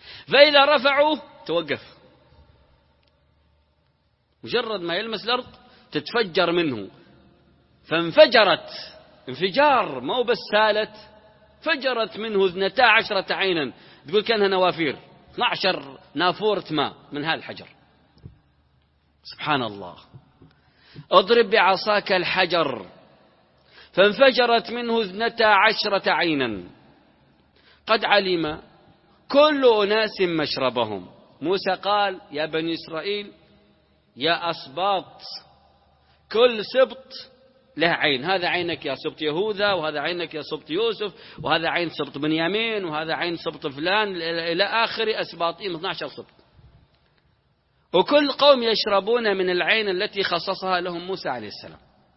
فإذا رفعوه توقف، مجرد ما يلمس الأرض تتفجر منه، فانفجرت انفجار، مو بس سالت، فجرت منه اثنتا عشرة عينا، تقول كأنها نوافير، اثنا عشر نافورة ماء من هذا الحجر. سبحان الله. اضرب بعصاك الحجر فانفجرت منه اثنتا عشرة عينا قد علم كل أناس مشربهم. موسى قال يا بني إسرائيل يا أسباط، كل سبط له عين، هذا عينك يا سبط يهوذا، وهذا عينك يا سبط يوسف، وهذا عين سبط بنيامين، وهذا عين سبط فلان إلى آخر أسباطهم اثنا عشر سبط، وكل قوم يشربون من العين التي خصصها لهم موسى عليه السلام.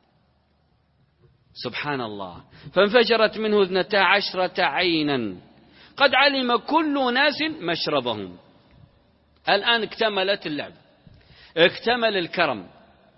سبحان الله. فانفجرت منه اثنتا عشرة عينا قد علم كل ناس مشربهم. الآن اكتملت اللعب، اكتمل الكرم،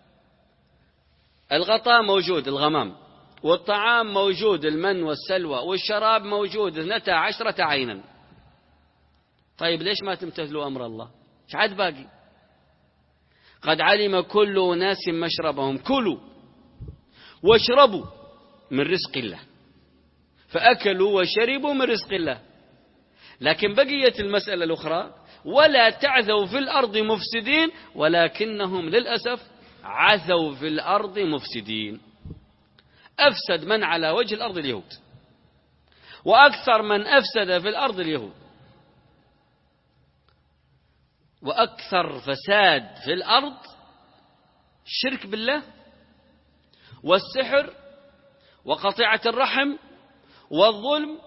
الغطاء موجود الغمام، والطعام موجود المن والسلوى، والشراب موجود اثنتا عشرة عينا. طيب ليش ما تمتثلوا أمر الله؟ ايش عاد باقي؟ قد علم كل ناس مشربهم، كلوا واشربوا من رزق الله، فأكلوا وشربوا من رزق الله. لكن بقيت المسألة الأخرى ولا تعثوا في الأرض مفسدين، ولكنهم للأسف عثوا في الأرض مفسدين. أفسد من على وجه الأرض اليهود، وأكثر من أفسد في الأرض اليهود، وأكثر فساد في الأرض الشرك بالله والسحر وقطيعة الرحم والظلم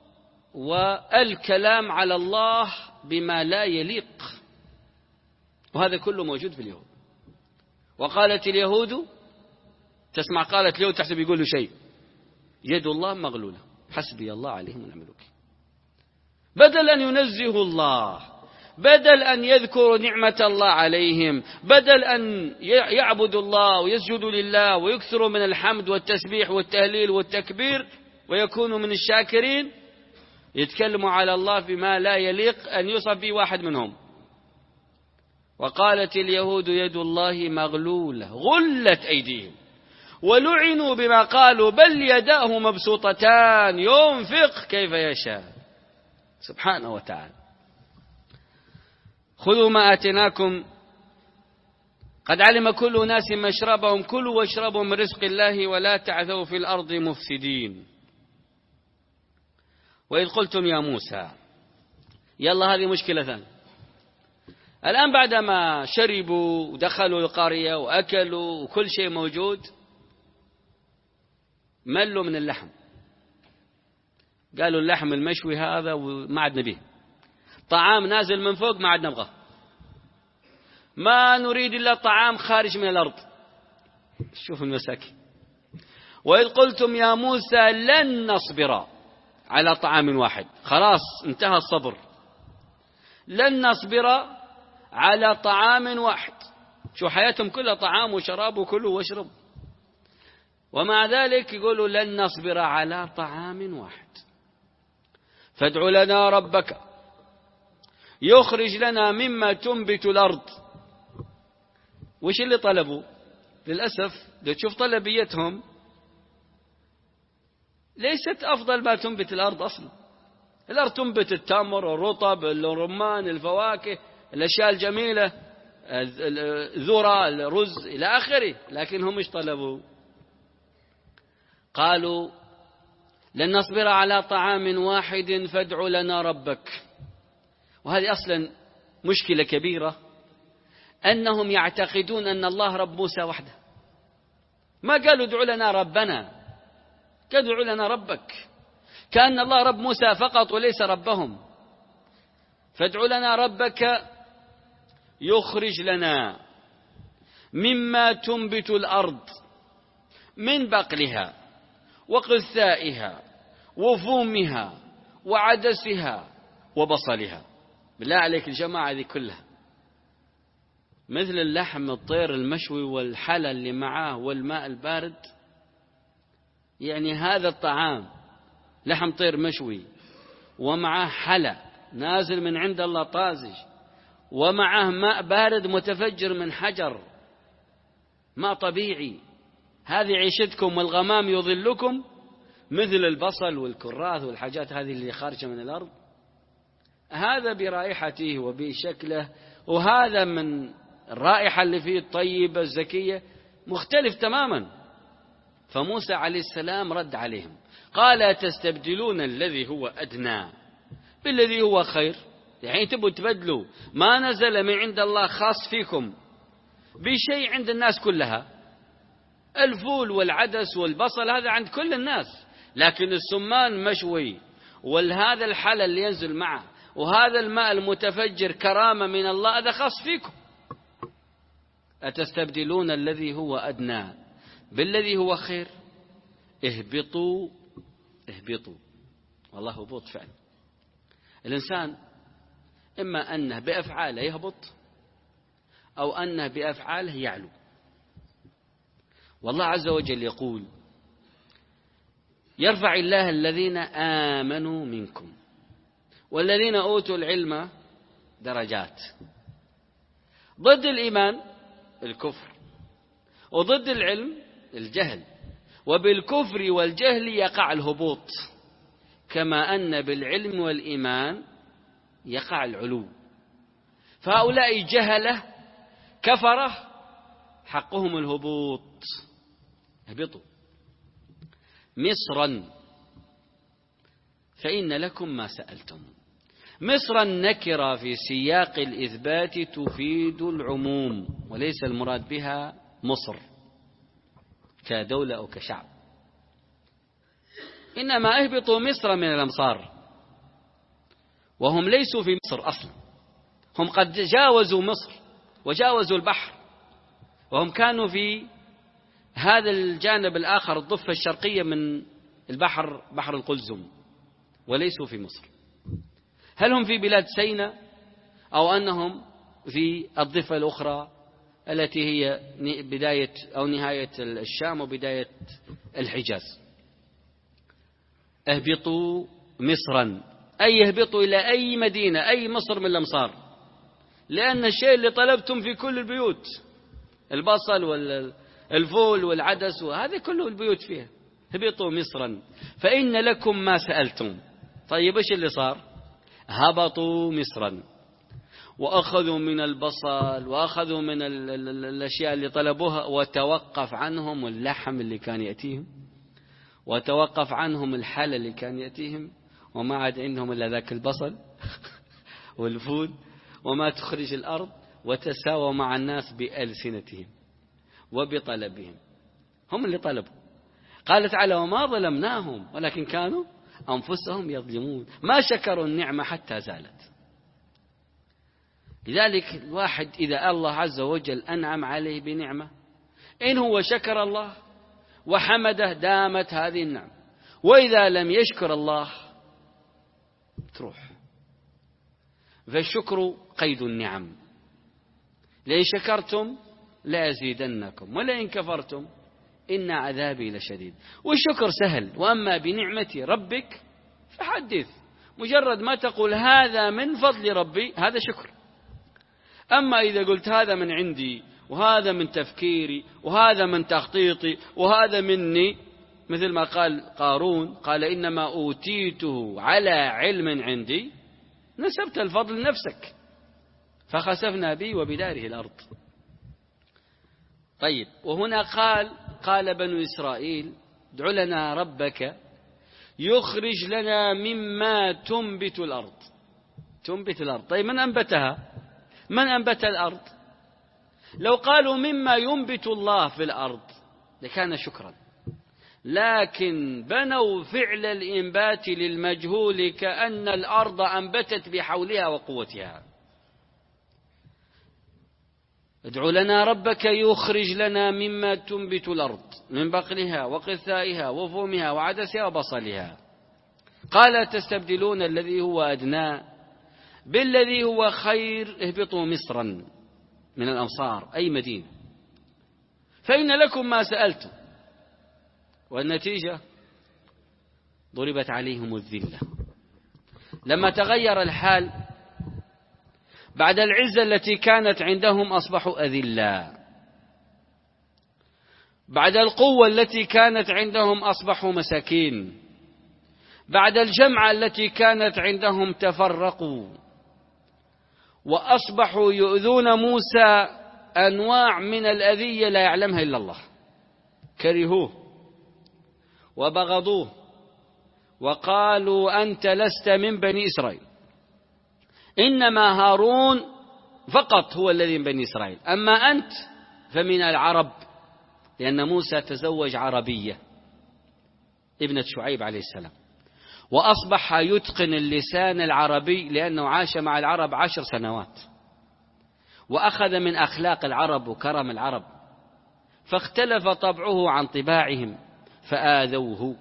والكلام على الله بما لا يليق، وهذا كله موجود في اليهود. وقالت اليهود، تسمع قالت اليهود تحسب يقول له شيء، يد الله مغلولة حسبي الله عليهم ونعم الوكيل. بدل أن ينزه الله، بدل أن يذكروا نعمة الله عليهم، بدل أن يعبدوا الله ويسجدوا لله ويكثروا من الحمد والتسبيح والتهليل والتكبير ويكونوا من الشاكرين، يتكلموا على الله بما لا يليق أن يوصف به واحد منهم. وقالت اليهود يد الله مغلولة غلت أيديهم ولعنوا بما قالوا بل يداه مبسوطتان ينفق كيف يشاء. سبحانه وتعالى. خذوا ما آتيناكم قد علم كل ناس مشربهم، كلوا واشربوا من رزق الله ولا تعثوا في الأرض مفسدين. وإذ قلتم يا موسى، يلا هذه مشكلة ثانية. الآن بعدما شربوا ودخلوا القرية وأكلوا وكل شيء موجود، ملوا من اللحم، قالوا اللحم المشوي هذا وما عدنا به، طعام نازل من فوق ما عدنا نبغاه، ما نريد إلا طعام خارج من الأرض. شوفوا المساكين. وإذ قلتم يا موسى لن نصبر على طعام واحد، خلاص انتهى الصبر، لن نصبر على طعام واحد. شو حياتهم كلها طعام وشراب وكلوا واشربوا، ومع ذلك يقولوا لن نصبر على طعام واحد فادع لنا ربك يخرج لنا مما تنبت الأرض. وش اللي طلبوا؟ للأسف لو تشوف طلبيتهم ليست أفضل ما تنبت الأرض أصلا. الأرض تنبت التمر، الرطب، الرمان، الفواكه، الأشياء الجميلة، الذرة، الرز إلى آخره، لكن هم ايش طلبوا؟ قالوا لن نصبر على طعام واحد فادع لنا ربك. وهذه أصلا مشكلة كبيرة، أنهم يعتقدون أن الله رب موسى وحده، ما قالوا ادع لنا ربنا، قالوا ادع لنا ربك، كأن الله رب موسى فقط وليس ربهم. فادع لنا ربك يخرج لنا مما تنبت الأرض من بقلها وقثائها وفومها وعدسها وبصلها. بالله عليك الجماعة ذي كلها مثل اللحم الطير المشوي والحلى اللي معاه والماء البارد، يعني هذا الطعام لحم طير مشوي ومعاه حلى نازل من عند الله طازج ومعاه ماء بارد متفجر من حجر، ما طبيعي، هذه عيشتكم والغمام يظلكم مثل البصل والكراث والحاجات هذه اللي خارجة من الأرض. هذا برائحته وبشكله، وهذا من الرائحة اللي فيه الطيبة الزكية مختلف تماما. فموسى عليه السلام رد عليهم قال تستبدلون الذي هو أدنى بالذي هو خير؟ يعني تبوا تبدلوا ما نزل من عند الله خاص فيكم بشيء عند الناس كلها. الفول والعدس والبصل هذا عند كل الناس، لكن السمان مشوي، وهذا الحلى اللي ينزل معه، وهذا الماء المتفجر كرامة من الله، هذا خاص فيكم. أتستبدلون الذي هو أدنى بالذي هو خير؟ اهبطوا اهبطوا. والله هبوط فعلا. الإنسان إما أنه بأفعاله يهبط أو أنه بأفعاله يعلو. والله عز وجل يقول يرفع الله الذين آمنوا منكم والذين أوتوا العلم درجات. ضد الإيمان الكفر، وضد العلم الجهل، وبالكفر والجهل يقع الهبوط، كما أن بالعلم والإيمان يقع العلو. فهؤلاء جهلة كفرة حقهم الهبوط. اهبطوا مصرا فإن لكم ما سألتم. مصرا نكرة في سياق الإثبات تفيد العموم، وليس المراد بها مصر كدولة أو كشعب، إنما اهبطوا مصر من الأمصار، وهم ليسوا في مصر أصلا، هم قد جاوزوا مصر وجاوزوا البحر، وهم كانوا في هذا الجانب الآخر الضفة الشرقية من البحر، بحر القلزم، وليسوا في مصر. هل هم في بلاد سيناء أو أنهم في الضفة الأخرى التي هي بداية أو نهاية الشام وبداية الحجاز؟ اهبطوا مصرا، أي اهبطوا إلى أي مدينة، أي مصر من الأمصار، لأن الشيء اللي طلبتم في كل البيوت، البصل والفول والعدس وهذا كله البيوت فيها. اهبطوا مصرا فإن لكم ما سألتم. طيب ايش اللي صار؟ هبطوا مصرا وأخذوا من البصل وأخذوا من ال ال ال الأشياء اللي طلبوها، وتوقف عنهم اللحم اللي كان يأتيهم، وتوقف عنهم الحل اللي كان يأتيهم، وما عاد عندهم إلا ذاك البصل والفول وما تخرج الأرض، وتساووا مع الناس بألسنتهم وبطلبهم. هم اللي طلبوا. قال تعالى وما ظلمناهم ولكن كانوا أنفسهم يظلمون، ما شكروا النعمة حتى زالت. لذلك الواحد إذا الله عز وجل أنعم عليه بنعمة، إن هو شكر الله وحمده دامت هذه النعمة، وإذا لم يشكر الله تروح. فالشكر قيد النعم، لئن شكرتم لأزيدنكم ولئن كفرتم إن عذابي لشديد. والشكر سهل، وأما بنعمة ربك فحدث. مجرد ما تقول هذا من فضل ربي هذا شكر. أما إذا قلت هذا من عندي وهذا من تفكيري وهذا من تخطيطي وهذا مني، مثل ما قال قارون قال إنما أوتيته على علم عندي، نسبت الفضل لنفسك، فخسفنا بي وبداره الأرض. طيب، وهنا قال قال بنو إسرائيل ادع لنا ربك يخرج لنا مما تنبت الأرض. تنبت الأرض، طيب من أنبتها؟ من أنبت الأرض؟ لو قالوا مما ينبت الله في الأرض لكان شكرا، لكن بنوا فعل الإنبات للمجهول كأن الأرض أنبتت بحولها وقوتها. ادع لنا ربك يخرج لنا مما تنبت الأرض من بقلها وقثائها وفومها وعدسها وبصلها. قال تستبدلون الذي هو أدنى بالذي هو خير. اهبطوا مصرا من الأمصار أي مدينة فإن لكم ما سألتم. والنتيجة ضربت عليهم الذلة لما تغير الحال. بعد العزة التي كانت عندهم أصبحوا أذلاء. بعد القوة التي كانت عندهم أصبحوا مساكين، بعد الجمعة التي كانت عندهم تفرقوا، وأصبحوا يؤذون موسى أنواع من الأذية لا يعلمها إلا الله، كرهوه وبغضوه وقالوا أنت لست من بني إسرائيل، إنما هارون فقط هو الذي من بني إسرائيل، أما أنت فمن العرب، لأن موسى تزوج عربية ابنة شعيب عليه السلام، وأصبح يتقن اللسان العربي لأنه عاش مع العرب عشر سنوات، وأخذ من أخلاق العرب وكرم العرب، فاختلف طبعه عن طباعهم فآذوه،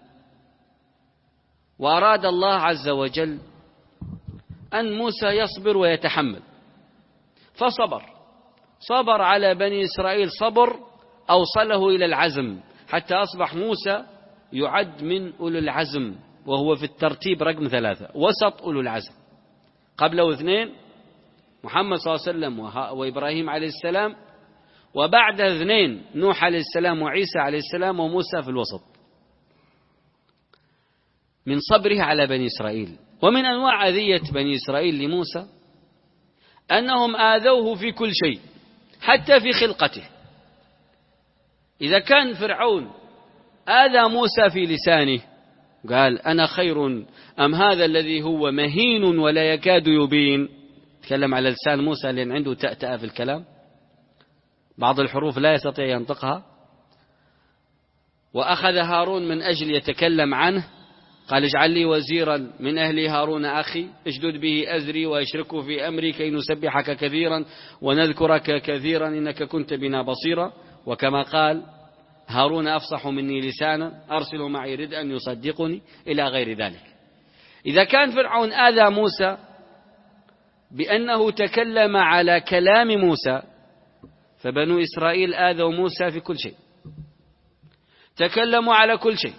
وأراد الله عز وجل أن موسى يصبر ويتحمل، فصبر، صبر على بني إسرائيل صبر أوصله إلى العزم، حتى أصبح موسى يعد من أولو العزم، وهو في الترتيب رقم ثلاثة، وسط أولو العزم، قبله اثنين محمد صلى الله عليه وسلم وإبراهيم عليه السلام، وبعد اثنين نوح عليه السلام وعيسى عليه السلام، وموسى في الوسط، من صبره على بني إسرائيل. ومن أنواع أذية بني إسرائيل لموسى أنهم آذوه في كل شيء، حتى في خلقته. إذا كان فرعون آذى موسى في لسانه، قال أنا خير أم هذا الذي هو مهين ولا يكاد يبين، تكلم على لسان موسى لأن عنده تأتأة في الكلام، بعض الحروف لا يستطيع ينطقها، وأخذ هارون من أجل يتكلم عنه، قال اجعل لي وزيرا من أهلي هارون أخي اشدد به أزري وأشركه في أمري كي نسبحك كثيرا ونذكرك كثيرا إنك كنت بنا بصيرا، وكما قال هارون أفصح مني لسانا أرسله معي رد أن يصدقني إلى غير ذلك. إذا كان فرعون آذى موسى بأنه تكلم على كلام موسى، فبنو إسرائيل آذوا موسى في كل شيء، تكلموا على كل شيء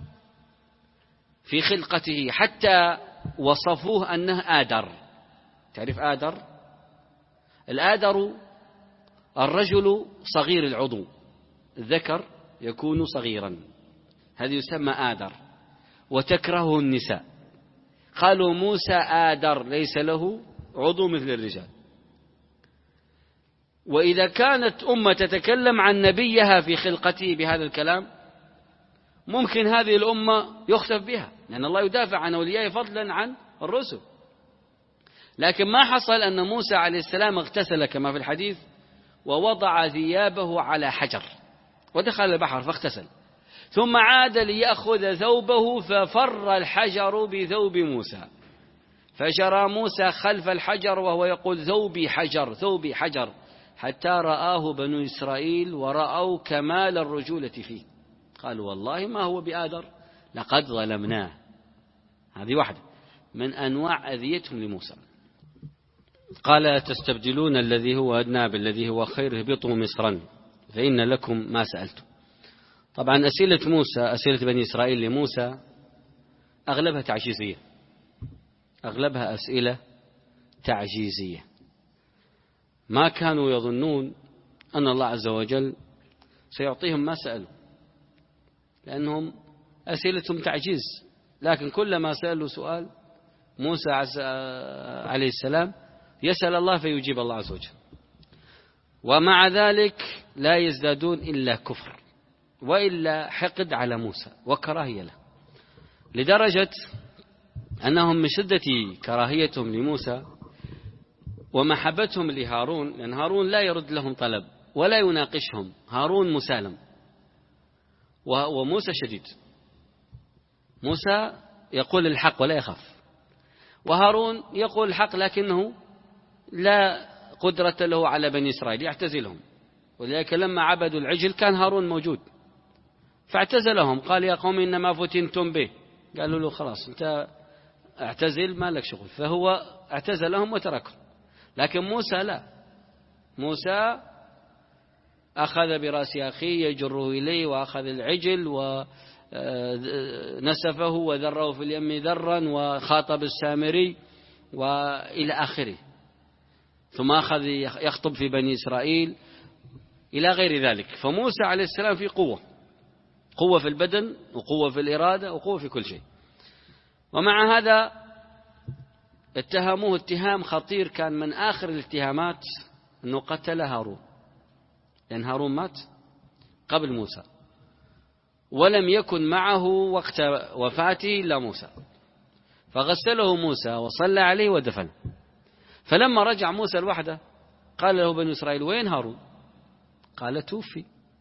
في خلقته، حتى وصفوه أنه آدر. تعرف آدر؟ الآدر الرجل صغير العضو، الذكر يكون صغيرا، هذا يسمى آدر، وتكرهه النساء. قالوا موسى آدر ليس له عضو مثل الرجال. وإذا كانت أمة تتكلم عن نبيها في خلقته بهذا الكلام، ممكن هذه الأمة يخسف بها، لأن الله يدافع عن أوليائه فضلا عن الرسل. لكن ما حصل أن موسى عليه السلام اغتسل كما في الحديث، ووضع ثيابه على حجر ودخل البحر فاغتسل، ثم عاد ليأخذ ثوبه ففر الحجر بثوب موسى، فجرى موسى خلف الحجر وهو يقول ثوبي حجر ثوبي حجر، حتى رآه بنو إسرائيل ورأوا كمال الرجولة فيه، قالوا والله ما هو بآدر لقد ظلمناه. هذه واحدة من أنواع أذيتهم لموسى. قال تستبدلون الذي هو أدنى بالذي هو خير، اهبطوا مصرا فإن لكم ما سألتم. طبعا أسئلة موسى أسئلة بني إسرائيل لموسى أغلبها تعجيزية، أغلبها أسئلة تعجيزية، ما كانوا يظنون أن الله عز وجل سيعطيهم ما سألوا، لأنهم أسئلتهم تعجيز. لكن كلما سألوا سؤال موسى عليه السلام يسأل الله فيجيب الله عز وجل، ومع ذلك لا يزدادون إلا كفر وإلا حقد على موسى وكراهية له، لدرجة أنهم من شدة كراهيتهم لموسى ومحبتهم لهارون، لأن هارون لا يرد لهم طلب ولا يناقشهم، هارون مسالم وموسى شديد، موسى يقول الحق ولا يخاف، وهارون يقول الحق لكنه لا قدرة له على بني إسرائيل يعتزلهم. ولذلك لما عبدوا العجل كان هارون موجود فاعتزلهم، قال يا قوم إنما فتنتم به، قالوا له خلاص أنت اعتزل ما لك شغل، فهو اعتزلهم وتركهم. لكن موسى لا، موسى أخذ برأس أخيه يجره إليه، وأخذ العجل ونسفه وذره في اليم ذرا، وخاطب السامري وإلى آخره، ثم أخذ يخطب في بني إسرائيل إلى غير ذلك. فموسى عليه السلام في قوة قوة في البدن وقوة في الإرادة وقوة في كل شيء. ومع هذا اتهموه اتهام خطير، كان من آخر الاتهامات أنه قتل هارون، لأن هارون مات قبل موسى ولم يكن معه وقت وفاته إلا موسى، فغسله موسى وصلى عليه ودفن. فلما رجع موسى لوحده قال له بنو إسرائيل: وين هارون؟ قال: توفي.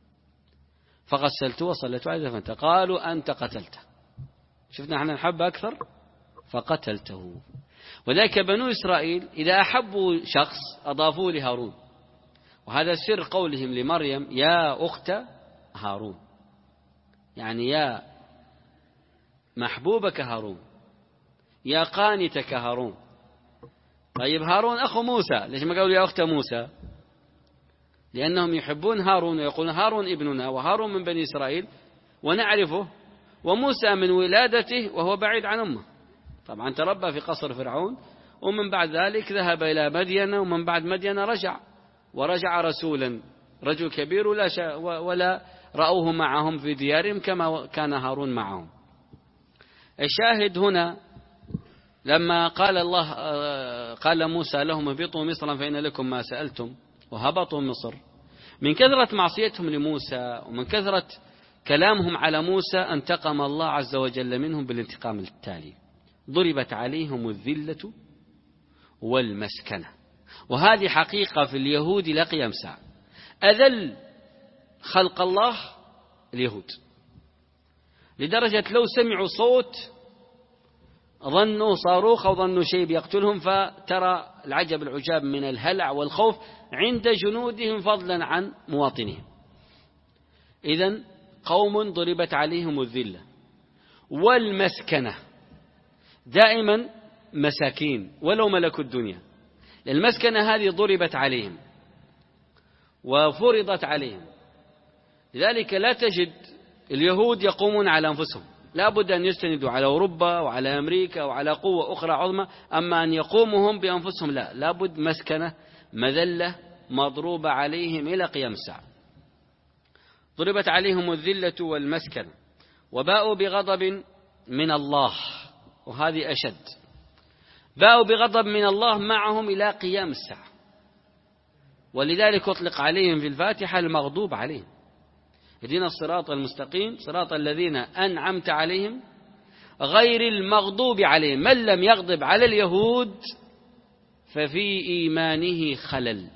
فغسلته وصلته عليه ودفنته. قالوا: أنت قتلته. شفنا احنا نحب أكثر فقتلته. وذلك بنو إسرائيل إذا أحبوا شخص أضافوه لهارون، وهذا سر قولهم لمريم: يا أخت هارون، يعني يا محبوبك هارون، يا قانتك هارون. طيب هارون أخو موسى، ليش ما قالوا يا أخت موسى؟ لأنهم يحبون هارون ويقولون هارون ابننا، وهارون من بني إسرائيل ونعرفه، وموسى من ولادته وهو بعيد عن أمه. طبعا تربى في قصر فرعون، ومن بعد ذلك ذهب إلى مدين، ومن بعد مدين رجع ورجع رسولا، رجل كبير ولا, شا ولا رأوه معهم في ديارهم كما كان هارون معهم. الشاهد هنا لما قال الله قال موسى لهم: اهبطوا مصرا فإن لكم ما سألتم، وهبطوا مصر. من كثرة معصيتهم لموسى ومن كثرة كلامهم على موسى انتقم الله عز وجل منهم بالانتقام التالي: ضربت عليهم الذلة والمسكنة. وهذه حقيقة في اليهود لا قيام ساعة. أذل خلق الله اليهود، لدرجة لو سمعوا صوت ظنوا صاروخ أو ظنوا شيء بيقتلهم، فترى العجب العجاب من الهلع والخوف عند جنودهم فضلا عن مواطنهم. إذن قوم ضربت عليهم الذلة والمسكنة، دائما مساكين ولو ملكوا الدنيا. المسكنة هذه ضربت عليهم وفرضت عليهم، لذلك لا تجد اليهود يقومون على أنفسهم، لا بد أن يستندوا على أوروبا وعلى أمريكا وعلى قوة أخرى عظمى، أما أن يقوموا هم بأنفسهم لا، لا بد مسكنة مذلة مضروبة عليهم إلى قيام الساعة. ضربت عليهم الذلة والمسكنة وباءوا بغضب من الله، وهذه أشد، باءوا بغضب من الله معهم إلى قيام الساعة. ولذلك أطلق عليهم في الفاتحة المغضوب عليهم: اهدنا الصراط المستقيم صراط الذين أنعمت عليهم غير المغضوب عليهم. من لم يغضب على اليهود ففي إيمانه خلل.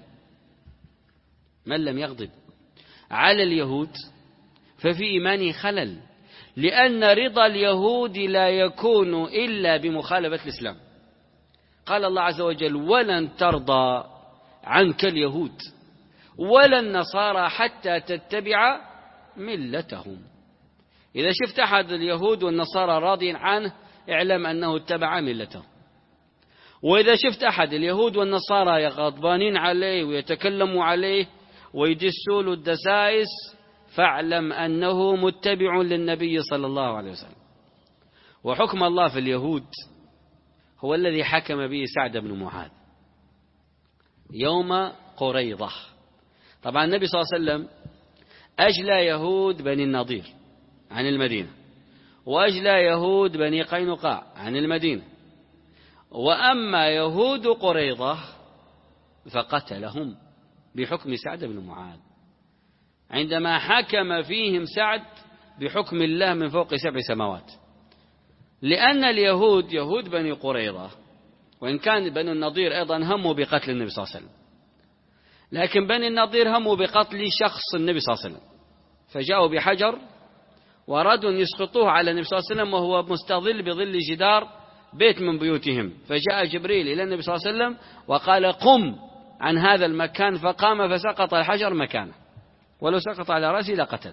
من لم يغضب على اليهود ففي إيمانه خلل، لأن رضا اليهود لا يكون إلا بمخالفة الإسلام. قال الله عز وجل: ولن ترضى عنك اليهود ولا النصارى حتى تتبع ملتهم. إذا شفت أحد اليهود والنصارى راضين عنه اعلم أنه اتبع ملتهم. وإذا شفت أحد اليهود والنصارى غضبانين عليه ويتكلموا عليه ويدسوا له الدسائس فاعلم أنه متبع للنبي صلى الله عليه وسلم. وحكم الله في اليهود هو الذي حكم به سعد بن معاذ يوم قريضة. طبعا النبي صلى الله عليه وسلم أجلى يهود بني النضير عن المدينة، وأجلى يهود بني قينقاع عن المدينة، وأما يهود قريضة فقتلهم بحكم سعد بن معاذ، عندما حكم فيهم سعد بحكم الله من فوق سبع سماوات. لأن اليهود يهود بني قريظة، وإن كان بني النضير أيضا هموا بقتل النبي صلى الله عليه وسلم، لكن بني النضير هموا بقتل شخص النبي صلى الله عليه وسلم، فجاءوا بحجر وأرادوا أن يسقطوه على النبي صلى الله عليه وسلم وهو مستظل بظل جدار بيت من بيوتهم. فجاء جبريل إلى النبي صلى الله عليه وسلم وقال: قم عن هذا المكان، فقام فسقط الحجر مكانه، ولو سقط على رأسه لقتل.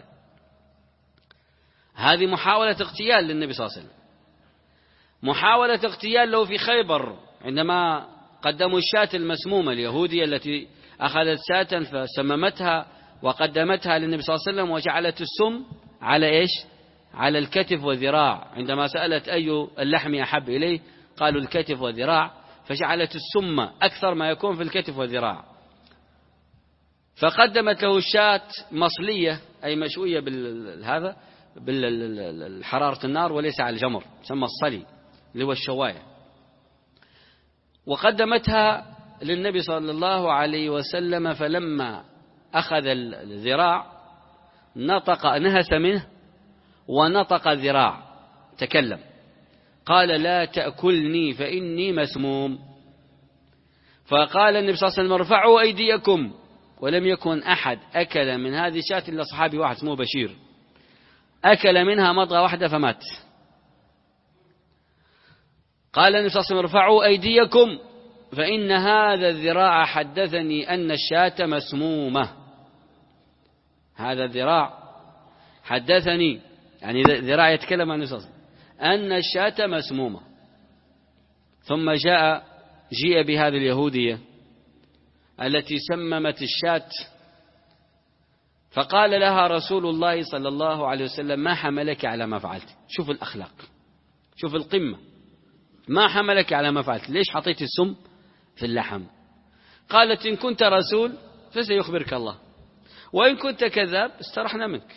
هذه محاولة اغتيال للنبي صلى الله عليه وسلم، محاولة اغتيال له في خيبر عندما قدموا الشاة المسمومة اليهودية التي أخذت شاة فسممتها وقدمتها للنبي صلى الله عليه وسلم وجعلت السم على إيش؟ على الكتف والذراع. عندما سألت أي اللحم أحب إليه قالوا الكتف والذراع، فجعلت السم أكثر ما يكون في الكتف والذراع. فقدمت له الشاة مصلية أي مشوية بالهذا بالحرارة النار وليس على الجمر، يسمى الصلي اللي هو الشواية. وقدمتها للنبي صلى الله عليه وسلم، فلما أخذ الذراع نطق نهس منه ونطق الذراع تكلم، قال لا تأكلني فإني مسموم. فقال النبي صلى الله عليه وسلم ارفعوا أيديكم، ولم يكن أحد أكل من هذه الشاة إلا صحابي واحد اسمه بشير، أكل منها مضغة واحدة فمات. قال النبي صلى الله عليه وسلم ارفعوا أيديكم فإن هذا الذراع حدثني أن الشاة مسمومة. هذا الذراع حدثني، يعني ذراع يتكلم عن النبي صلى الله عليه وسلم، أن الشاة مسمومة. ثم جاء جيء بهذه اليهودية التي سممت الشاة، فقال لها رسول الله صلى الله عليه وسلم ما حملك على ما فعلت. شوف الأخلاق، شوف القمة، ما حملك على ما فعلت، ليش حطيت السم في اللحم؟ قالت إن كنت رسول فسيخبرك الله، وإن كنت كذاب استرحنا منك.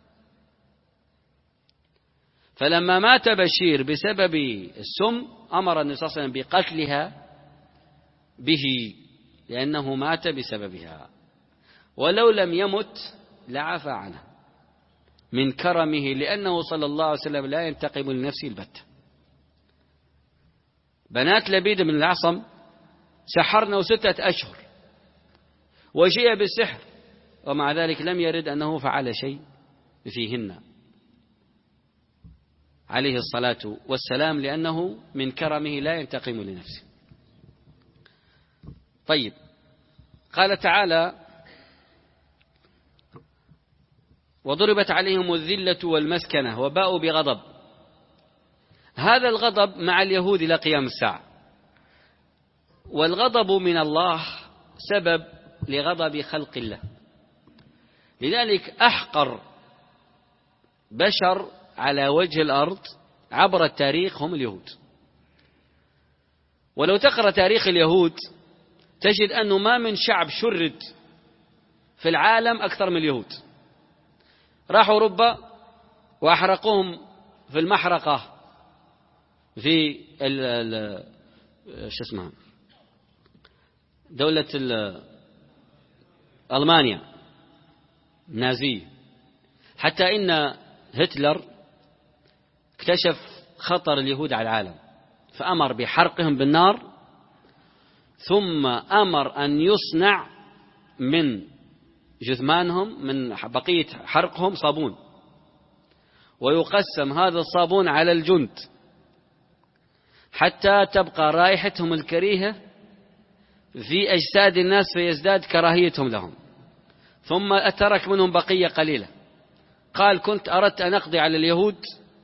فلما مات بشير بسبب السم أمر النبي صلى الله عليه وسلم بقتلها به، لأنه مات بسببها، ولو لم يمت لعفى عنها من كرمه، لأنه صلى الله عليه وسلم لا ينتقم لنفسه البتة. بنات لبيد بن الأعصم سحرنا ستة أشهر وجيء بالسحر، ومع ذلك لم يرد أنه فعل شيء فيهن عليه الصلاة والسلام، لأنه من كرمه لا ينتقم لنفسه. طيب، قال تعالى وضربت عليهم الذلة والمسكنة وباءوا بغضب. هذا الغضب مع اليهود إلى قيام الساعة، والغضب من الله سبب لغضب خلق الله. لذلك أحقر بشر على وجه الأرض عبر التاريخ هم اليهود. ولو تقرأ تاريخ اليهود تجد أنه ما من شعب شرد في العالم أكثر من اليهود. راحوا أوروبا وأحرقوهم في المحرقة في ال ال شو اسمها دولة ألمانيا النازية، حتى إن هتلر اكتشف خطر اليهود على العالم فأمر بحرقهم بالنار، ثم أمر أن يصنع من جثمانهم من بقية حرقهم صابون، ويقسم هذا الصابون على الجند حتى تبقى رائحتهم الكريهة في أجساد الناس فيزداد كراهيتهم لهم، ثم أترك منهم بقية قليلة. قال كنت أردت أن أقضي على اليهود،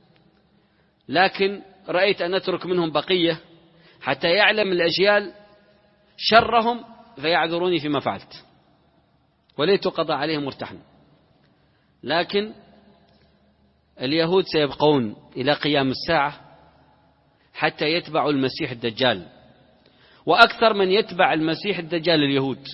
لكن رأيت أن أترك منهم بقية حتى يعلم الأجيال شرهم فيعذروني فيما فعلت، وليت قضى عليهم مرتحا. لكن اليهود سيبقون إلى قيام الساعة حتى يتبعوا المسيح الدجال، وأكثر من يتبع المسيح الدجال اليهود،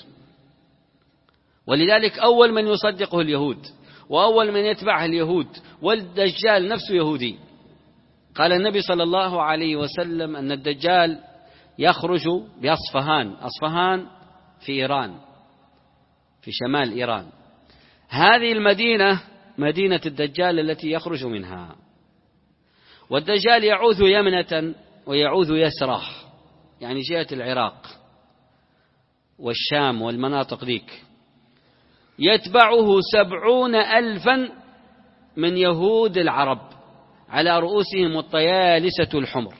ولذلك أول من يصدقه اليهود وأول من يتبعه اليهود، والدجال نفسه يهودي. قال النبي صلى الله عليه وسلم أن الدجال يخرج بأصفهان، أصفهان في إيران في شمال إيران. هذه المدينة مدينة الدجال التي يخرج منها، والدجال يعوذ يمنة ويعوذ يسرى، يعني جهة العراق والشام والمناطق ذيك. يتبعه سبعون ألفا من يهود العرب على رؤوسهم الطيالسة الحمر،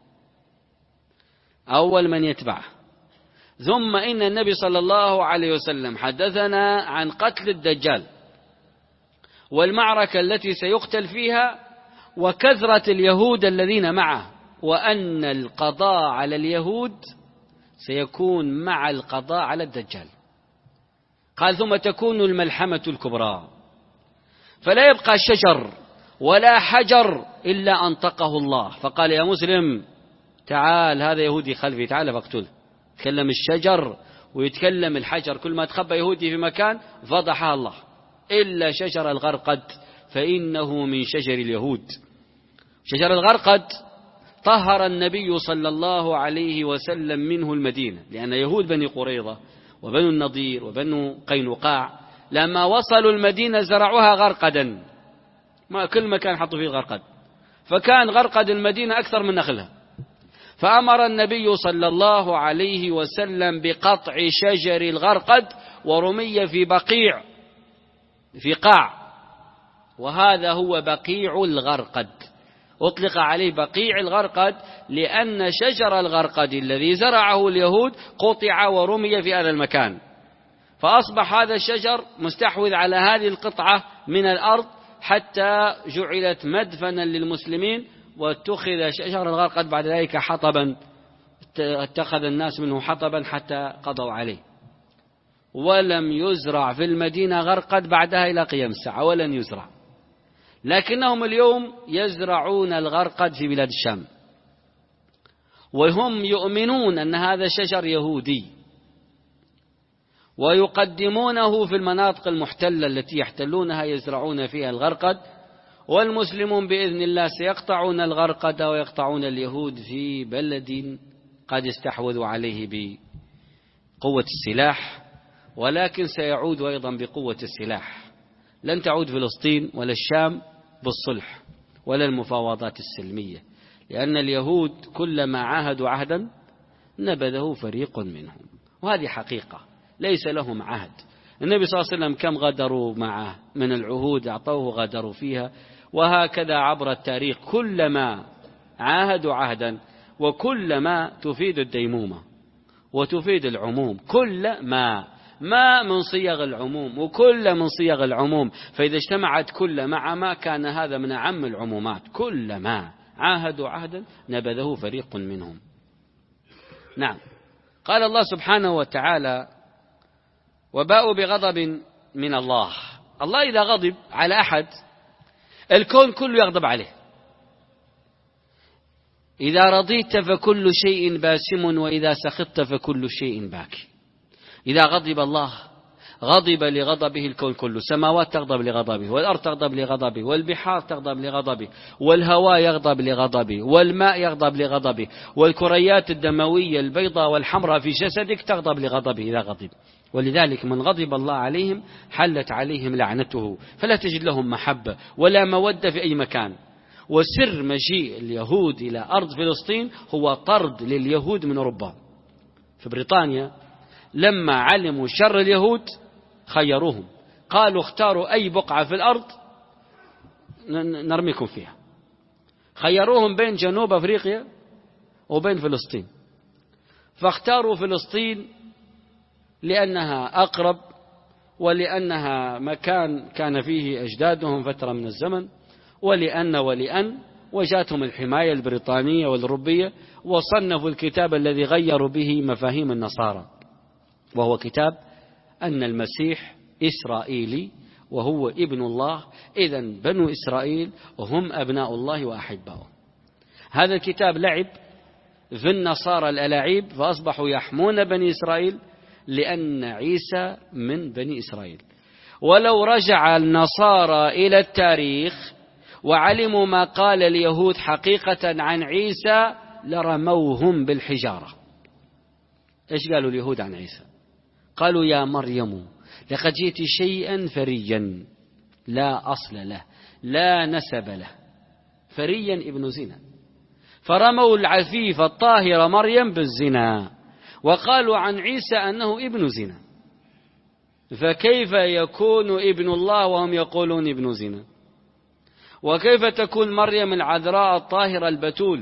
أول من يتبعه. ثم إن النبي صلى الله عليه وسلم حدثنا عن قتل الدجال والمعركة التي سيقتل فيها وكثرة اليهود الذين معه، وأن القضاء على اليهود سيكون مع القضاء على الدجال. قال ثم تكون الملحمة الكبرى، فلا يبقى شجر ولا حجر إلا أنطقه الله، فقال يا مسلم تعال هذا يهودي خلفي، تعال فاقتله. تكلم الشجر ويتكلم الحجر، كل ما تخبى يهودي في مكان فضحها الله، إلا شجر الغرقد فإنه من شجر اليهود. شجر الغرقد طهر النبي صلى الله عليه وسلم منه المدينة، لأن يهود بني قريظة وبنو النضير وبنو قينقاع لما وصلوا المدينة زرعوها غرقدا، ما كل مكان حطوا فيه غرقد، فكان غرقد المدينة أكثر من نخلها، فأمر النبي صلى الله عليه وسلم بقطع شجر الغرقد ورمي في بقيع في قاع، وهذا هو بقيع الغرقد، أطلق عليه بقيع الغرقد لأن شجر الغرقد الذي زرعه اليهود قطع ورمي في هذا المكان، فأصبح هذا الشجر مستحوذ على هذه القطعة من الأرض حتى جعلت مدفنا للمسلمين، واتخذ شجر الغرقد بعد ذلك حطبا، اتخذ الناس منه حطبا حتى قضوا عليه، ولم يزرع في المدينة غرقد بعدها إلى قيام الساعة، ولن يزرع، لكنهم اليوم يزرعون الغرقد في بلاد الشام، وهم يؤمنون أن هذا شجر يهودي، ويقدمونه في المناطق المحتلة التي يحتلونها يزرعون فيها الغرقد، والمسلمون بإذن الله سيقطعون الغرقد ويقطعون اليهود في بلد قد استحوذوا عليه بقوة السلاح، ولكن سيعود أيضا بقوة السلاح، لن تعود فلسطين ولا الشام بالصلح ولا المفاوضات السلمية، لأن اليهود كلما عاهدوا عهدا نبذه فريق منهم، وهذه حقيقة ليس لهم عهد. النبي صلى الله عليه وسلم كم غدروا معه من العهود أعطوه غدروا فيها، وهكذا عبر التاريخ كلما عاهدوا عهدا، وكلما تفيد الديمومة وتفيد العموم، كل ما ما من صيغ العموم وكل من صيغ العموم، فإذا اجتمعت كل مع ما كان هذا من أعم العمومات، كل ما عاهدوا عهدا نبذه فريق منهم. نعم، قال الله سبحانه وتعالى وباءوا بغضب من الله. الله إذا غضب على أحد الكون كله يغضب عليه، إذا رضيت فكل شيء باسم وإذا سخطت فكل شيء باكي. إذا غضب الله غضب لغضبه الكون كله، السماوات تغضب لغضبه، والأرض تغضب لغضبه، والبحار تغضب لغضبه، والهواء يغضب لغضبه، والماء يغضب لغضبه، والكريات الدموية البيضاء والحمراء في جسدك تغضب لغضبه إذا غضب. ولذلك من غضب الله عليهم حلت عليهم لعنته، فلا تجد لهم محبة ولا مودة في أي مكان. وسر مجيء اليهود إلى أرض فلسطين هو طرد لليهود من أوروبا. في بريطانيا لما علموا شر اليهود خيروهم، قالوا اختاروا أي بقعة في الأرض نرميكم فيها، خيروهم بين جنوب أفريقيا وبين فلسطين، فاختاروا فلسطين لأنها أقرب، ولأنها مكان كان فيه أجدادهم فترة من الزمن، ولأن ولأن وجاتهم الحماية البريطانية والأوروبية، وصنفوا الكتاب الذي غيروا به مفاهيم النصارى، وهو كتاب أن المسيح إسرائيلي وهو ابن الله، إذن بنو إسرائيل هم أبناء الله وأحباؤه. هذا الكتاب لعب في النصارى الألاعيب، فأصبحوا يحمون بني إسرائيل لأن عيسى من بني إسرائيل. ولو رجع النصارى إلى التاريخ وعلموا ما قال اليهود حقيقة عن عيسى لرموهم بالحجارة. إيش قالوا اليهود عن عيسى؟ قالوا يا مريم لقد جئت شيئا فريا لا أصل له لا نسب له، فريا ابن زنا، فرموا العفيفة الطاهرة مريم بالزنا، وقالوا عن عيسى أنه ابن زنا، فكيف يكون ابن الله وهم يقولون ابن زنا؟ وكيف تكون مريم العذراء الطاهرة البتول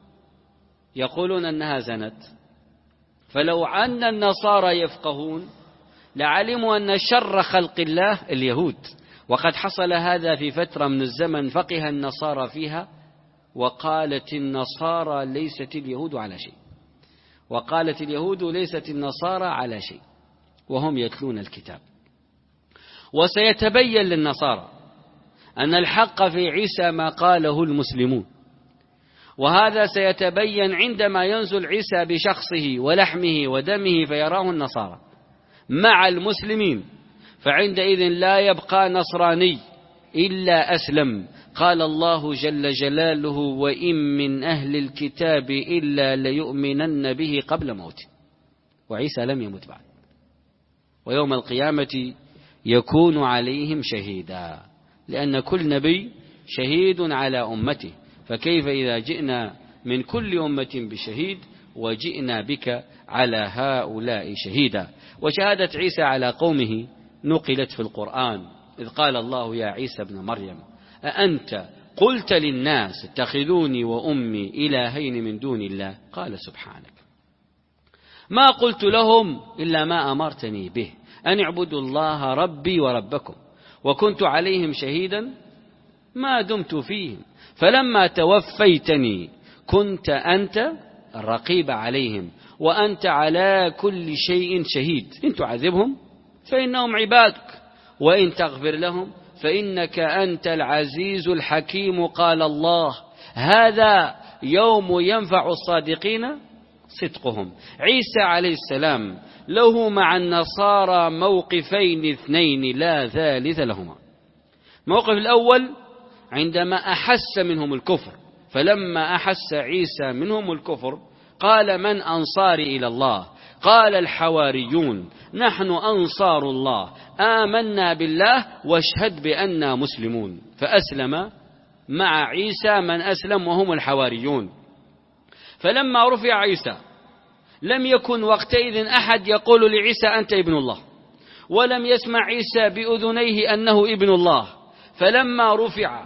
يقولون أنها زنت؟ فلو أن النصارى يفقهون لعلموا أن شر خلق الله اليهود، وقد حصل هذا في فترة من الزمن فقه النصارى فيها، وقالت النصارى ليست اليهود على شيء، وقالت اليهود ليست النصارى على شيء، وهم يتلون الكتاب. وسيتبين للنصارى أن الحق في عيسى ما قاله المسلمون، وهذا سيتبين عندما ينزل عيسى بشخصه ولحمه ودمه فيراه النصارى مع المسلمين، فعندئذ لا يبقى نصراني إلا أسلم. قال الله جل جلاله: وإن من أهل الكتاب إلا ليؤمنن به قبل موته. وعيسى لم يمت بعد، ويوم القيامة يكون عليهم شهيدا، لأن كل نبي شهيد على أمته، فكيف إذا جئنا من كل أمة بشهيد وجئنا بك على هؤلاء شهيدا. وشهادة عيسى على قومه نقلت في القرآن، إذ قال الله: يا عيسى ابن مريم أأنت قلت للناس اتخذوني وأمي إلهين من دون الله؟ قال: سبحانك ما قلت لهم إلا ما أمرتني به أن اعبدوا الله ربي وربكم، وكنت عليهم شهيدا ما دمت فيهم، فلما توفيتني كنت أنت الرقيب عليهم، وأنت على كل شيء شهيد. إن تعذبهم فإنهم عبادك، وإن تغفر لهم فإنك أنت العزيز الحكيم. قال الله: هذا يوم ينفع الصادقين صدقهم. عيسى عليه السلام له مع النصارى موقفين اثنين لا ثالث لهما. الموقف الأول عندما أحس منهم الكفر، فلما أحس عيسى منهم الكفر قال: من أنصاري إلى الله؟ قال الحواريون: نحن أنصار الله، آمنا بالله واشهد بأننا مسلمون. فأسلم مع عيسى من أسلم وهم الحواريون. فلما رفع عيسى لم يكن وقتئذ أحد يقول لعيسى أنت ابن الله، ولم يسمع عيسى بأذنيه أنه ابن الله. فلما رفع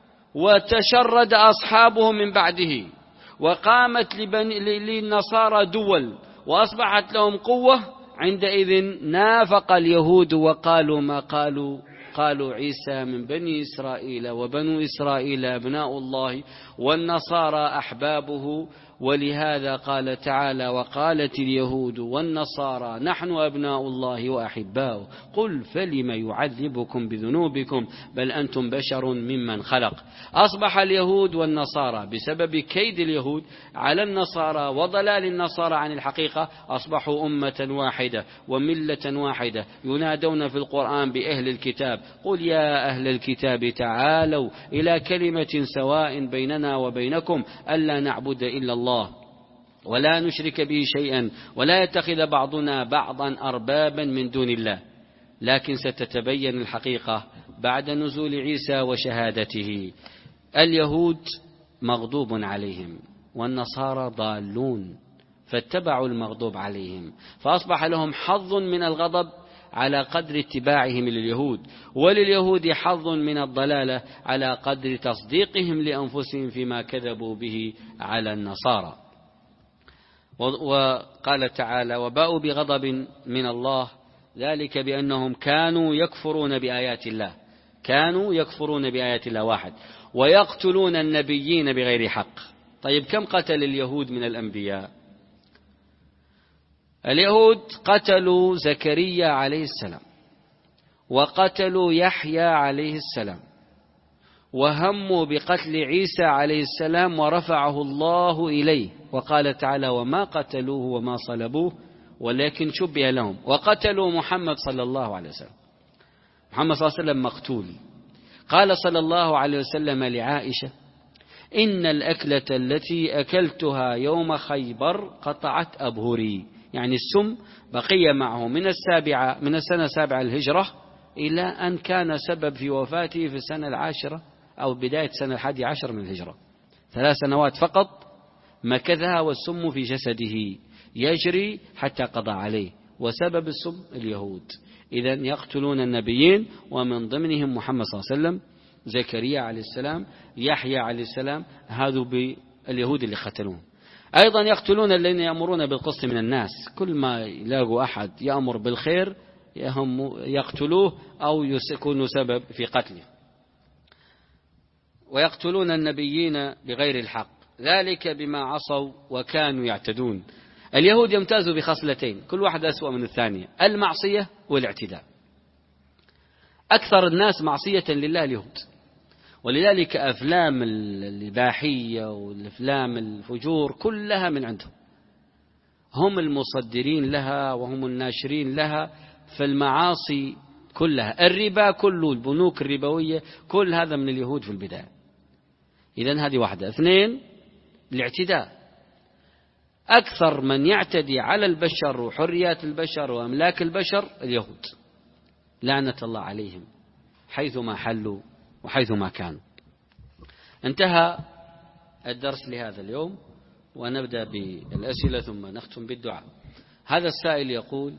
وتشرد أصحابه من بعده، وقامت للنصارى دول وأصبحت لهم قوة، عندئذ نافق اليهود وقالوا ما قالوا. قالوا: عيسى من بني إسرائيل، وبنو إسرائيل أبناء الله، والنصارى أحبابه. ولهذا قال تعالى: وقالت اليهود والنصارى نحن أبناء الله وأحباؤه. قل فلم يعذبكم بذنوبكم بل أنتم بشر ممن خلق. أصبح اليهود والنصارى بسبب كيد اليهود على النصارى وضلال النصارى عن الحقيقة أصبحوا أمة واحدة وملة واحدة، ينادون في القرآن بأهل الكتاب: قل يا أهل الكتاب تعالوا إلى كلمة سواء بيننا وبينكم ألا نعبد إلا الله ولا نشرك به شيئا ولا يتخذ بعضنا بعضا أربابا من دون الله. لكن ستتبين الحقيقة بعد نزول عيسى وشهادته. اليهود مغضوب عليهم والنصارى ضالون، فاتبعوا المغضوب عليهم، فأصبح لهم حظ من الغضب على قدر اتباعهم لليهود، ولليهود حظ من الضلالة على قدر تصديقهم لأنفسهم فيما كذبوا به على النصارى. وقال تعالى: وباءوا بغضب من الله ذلك بأنهم كانوا يكفرون بآيات الله كانوا يكفرون بآيات الله واحد ويقتلون النبيين بغير حق. طيب، كم قتل اليهود من الأنبياء؟ اليهود قتلوا زكريا عليه السلام، وقتلوا يحيى عليه السلام، وهموا بقتل عيسى عليه السلام ورفعه الله إليه، وقال تعالى: وما قتلوه وما صلبوه ولكن شبه لهم. وقتلوا محمد صلى الله عليه وسلم. محمد صلى الله عليه وسلم مقتول. قال صلى الله عليه وسلم لعائشة: إن الأكلة التي أكلتها يوم خيبر قطعت أبهري، يعني السم بقي معه من السابعة من السنة السابعة الهجرة إلى أن كان سبب في وفاته في السنة العاشرة أو بداية السنة الحادية عشر من الهجرة. ثلاث سنوات فقط مكثها والسم في جسده يجري حتى قضى عليه، وسبب السم اليهود. إذن يقتلون النبيين، ومن ضمنهم محمد صلى الله عليه وسلم، زكريا عليه السلام، يحيى عليه السلام، هذا باليهود اللي قتلوهم. أيضا يقتلون الذين يأمرون بالقسط من الناس، كل ما يلاقوا أحد يأمر بالخير يهم يقتلوه أو يكونوا سبب في قتله. ويقتلون النبيين بغير الحق، ذلك بما عصوا وكانوا يعتدون. اليهود يمتازوا بخصلتين كل واحد أسوأ من الثانية: المعصية والاعتداء. أكثر الناس معصية لله اليهود، ولذلك أفلام الإباحية والأفلام الفجور كلها من عندهم، هم المصدرين لها وهم الناشرين لها. فالمعاصي كلها، الربا كله، البنوك الربوية، كل هذا من اليهود في البداية. إذن هذه واحدة. اثنين، الاعتداء. أكثر من يعتدي على البشر وحريات البشر وأملاك البشر اليهود، لعنة الله عليهم حيثما حلوا وحيثما كانوا. انتهى الدرس لهذا اليوم، ونبدأ بالأسئلة ثم نختم بالدعاء. هذا السائل يقول: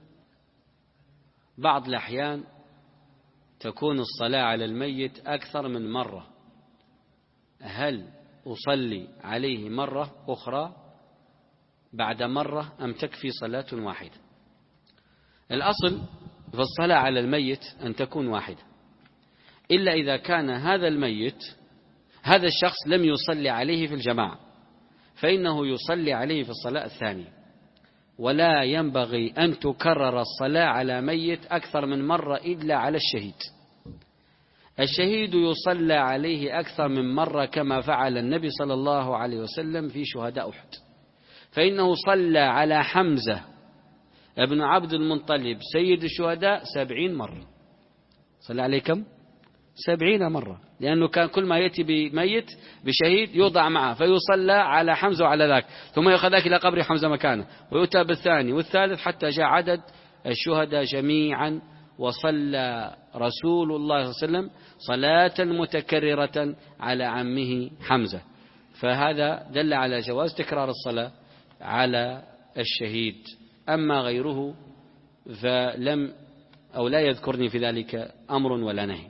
بعض الأحيان تكون الصلاة على الميت أكثر من مرة، هل أصلي عليه مرة أخرى بعد مرة أم تكفي صلاة واحدة؟ الأصل في الصلاة على الميت أن تكون واحدة، إلا إذا كان هذا الميت هذا الشخص لم يصلي عليه في الجماعة، فإنه يصلي عليه في الصلاة الثانية. ولا ينبغي أن تكرر الصلاة على ميت أكثر من مرة إلا على الشهيد. الشهيد يصلى عليه أكثر من مرة كما فعل النبي صلى الله عليه وسلم في شهداء أحد، فإنه صلى على حمزة ابن عبد المطلب سيد الشهداء سبعين مرة. صلى عليه كم؟ سبعين مرة، لأنه كان كل ما يأتي بميت بشهيد يوضع معه فيصلى على حمزة وعلى ذاك، ثم يأخذ إلى قبر حمزة مكانه، ويؤتى بالثاني والثالث حتى جاء عدد الشهداء جميعا. وصلى رسول الله صلى الله عليه وسلم صلاة متكررة على عمه حمزة، فهذا دل على جواز تكرار الصلاة على الشهيد. أما غيره فلم أو لا يذكرني في ذلك أمر ولا نهي.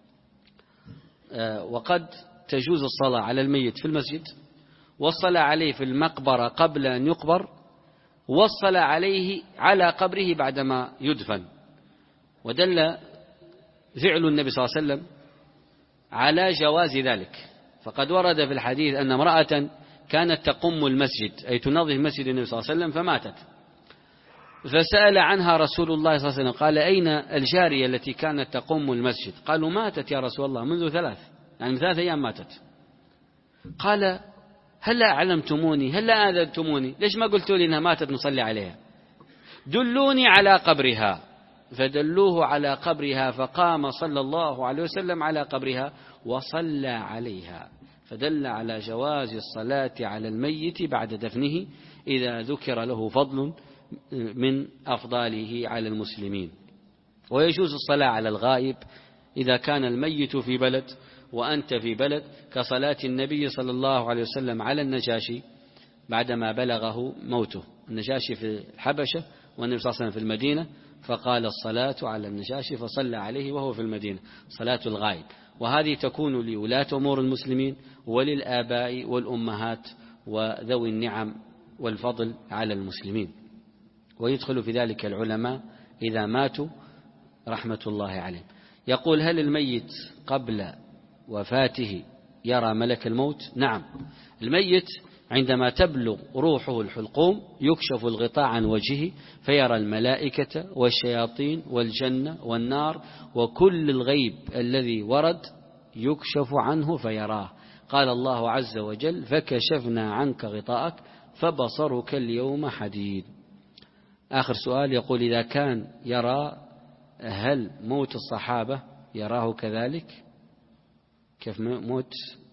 وقد تجوز الصلاة على الميت في المسجد، والصلاة عليه في المقبرة قبل أن يقبر، والصلاة عليه على قبره بعدما يدفن. ودل فعل النبي صلى الله عليه وسلم على جواز ذلك، فقد ورد في الحديث أن امرأة كانت تقم المسجد، أي تنظف مسجد النبي صلى الله عليه وسلم، فماتت، فسأل عنها رسول الله صلى الله عليه وسلم قال: أين الجارية التي كانت تقوم المسجد؟ قالوا: ماتت يا رسول الله منذ ثلاث، يعني من ثلاث أيام ماتت. قال: هل أعلمتموني، هل آذنتموني، ليش ما قلتوا لي إنها ماتت نصلي عليها؟ دلوني على قبرها. فدلوه على قبرها، فقام صلى الله عليه وسلم على قبرها وصلى عليها، فدل على جواز الصلاة على الميت بعد دفنه إذا ذكر له فضل من أفضاله على المسلمين. ويجوز الصلاة على الغائب إذا كان الميت في بلد وأنت في بلد، كصلاة النبي صلى الله عليه وسلم على النجاشي بعدما بلغه موته. النجاشي في الحبشة والنبي صلى الله عليه وسلم في المدينة، فقال الصلاة على النجاشي فصلى عليه وهو في المدينة، صلاة الغائب. وهذه تكون لولاة أمور المسلمين وللآباء والأمهات وذوي النعم والفضل على المسلمين. ويدخل في ذلك العلماء إذا ماتوا رحمة الله عليهم. يقول: هل الميت قبل وفاته يرى ملك الموت؟ نعم، الميت عندما تبلغ روحه الحلقوم يكشف الغطاء عن وجهه فيرى الملائكة والشياطين والجنة والنار، وكل الغيب الذي ورد يكشف عنه فيراه. قال الله عز وجل: فكشفنا عنك غطاءك فبصرك اليوم حديد. آخر سؤال يقول: إذا كان يرى، هل موت الصحابة يراه كذلك؟ كيف موت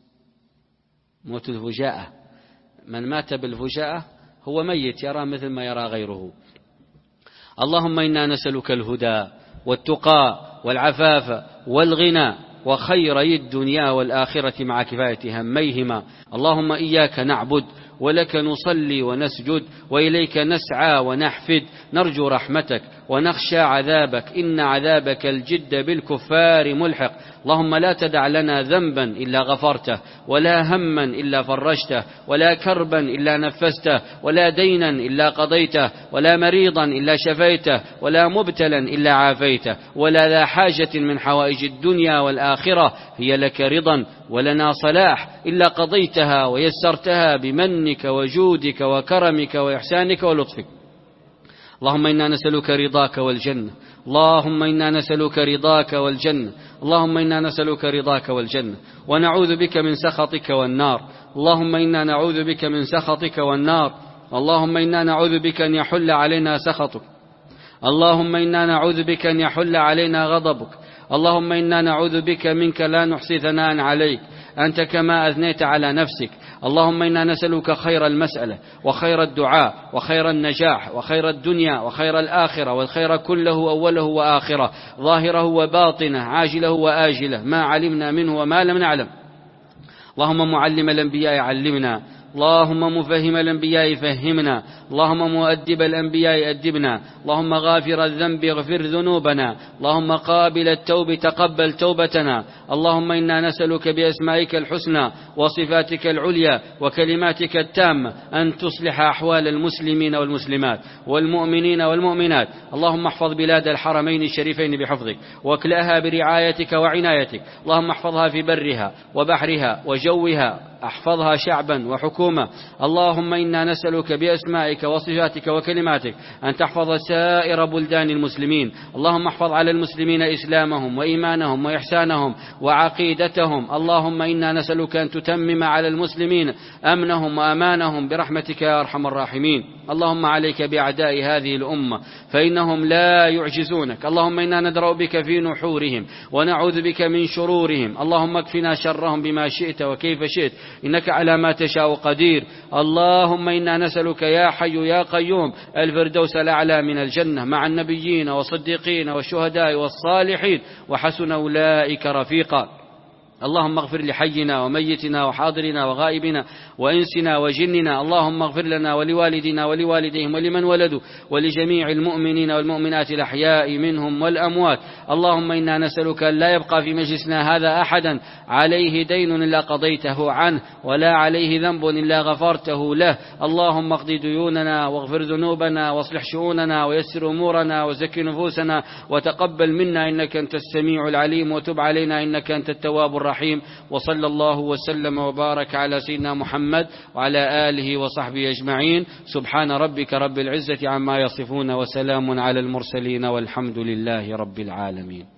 موت الفجاءة؟ من مات بالفجاءة هو ميت يرى مثل ما يرى غيره. اللهم إنا نسألك الهدى والتقى والعفاف والغنى وخيري الدنيا والآخرة مع كفاية هميهما. اللهم إياك نعبد ولك نصلي ونسجد وإليك نسعى ونحفد، نرجو رحمتك ونخشى عذابك، إن عذابك الجد بالكفار ملحق. اللهم لا تدع لنا ذنبا إلا غفرته، ولا هما إلا فرجته، ولا كربا إلا نفسته، ولا دينا إلا قضيته، ولا مريضا إلا شفيته، ولا مبتلا إلا عافيته، ولا ذا حاجة من حوائج الدنيا والآخرة هي لك رضا ولنا صلاح إلا قضيتها ويسرتها بمنك وجودك وكرمك وإحسانك ولطفك. اللهم إنا نسألك رضاك والجنة اللهم إنا نسألك رضاك والجنة اللهم إنا نسألك رضاك والجنة ونعوذ بك من سخطك والنار اللهم إنا نعوذ بك من سخطك والنار اللهم إنا نعوذ بك أن يحل علينا سخطك اللهم إنا نعوذ بك أن يحل علينا غضبك اللهم إنا نعوذ بك منك لا نحصي ثناء عليك أنت كما أثنيت على نفسك اللهم إنا نسألك خير المسألة وخير الدعاء وخير النجاح وخير الدنيا وخير الآخرة والخير كله أوله وآخره ظاهره وباطنه عاجله وآجله ما علمنا منه وما لم نعلم اللهم معلم الأنبياء علمنا اللهم مفهم الأنبياء فهمنا اللهم مؤدب الأنبياء أدبنا اللهم غافر الذنب اغفر ذنوبنا اللهم قابل التوب تقبل توبتنا اللهم إنا نسألك بأسمائك الحسنى وصفاتك العليا وكلماتك التامة أن تصلح أحوال المسلمين والمسلمات والمؤمنين والمؤمنات اللهم احفظ بلاد الحرمين الشريفين بحفظك واكلأها برعايتك وعنايتك اللهم احفظها في برها وبحرها وجوها احفظها شعبا وحكومة اللهم إنا نسألك بأسمائك وصفاتك وكلماتك أن تحفظ سائر بلدان المسلمين اللهم احفظ على المسلمين إسلامهم وإيمانهم وإحسانهم وعقيدتهم اللهم إنا نسألك أن تتمم على المسلمين أمنهم وأمانهم برحمتك يا أرحم الراحمين اللهم عليك بأعداء هذه الأمة فإنهم لا يعجزونك اللهم إنا ندرأ بك في نحورهم ونعوذ بك من شرورهم اللهم اكفنا شرهم بما شئت وكيف شئت إنك على ما تشاء قدير اللهم إنا نسألك يا حي يا قيوم الفردوس الأعلى من الجنة مع النبيين والصديقين والشهداء والصالحين وحسن أولئك رفيقا اللهم اغفر لحينا وميتنا وحاضرنا وغائبنا وإنسنا وجننا اللهم اغفر لنا ولوالدنا ولوالديهم ولمن ولدوا ولجميع المؤمنين والمؤمنات الأحياء منهم والأموات اللهم إنا نسألك أن لا يبقى في مجلسنا هذا أحدا عليه دين إلا قضيته عنه ولا عليه ذنب إلا غفرته له اللهم اقض ديوننا واغفر ذنوبنا واصلح شؤوننا ويسر أمورنا وزكي نفوسنا وتقبل منا إنك أنت السميع العليم وتب علينا إنك أنت التواب الرحيم وصلى الله وسلم وبارك على سيدنا محمد وعلى آله وصحبه أجمعين سبحان ربك رب العزة عما يصفون وسلام على المرسلين والحمد لله رب العالمين.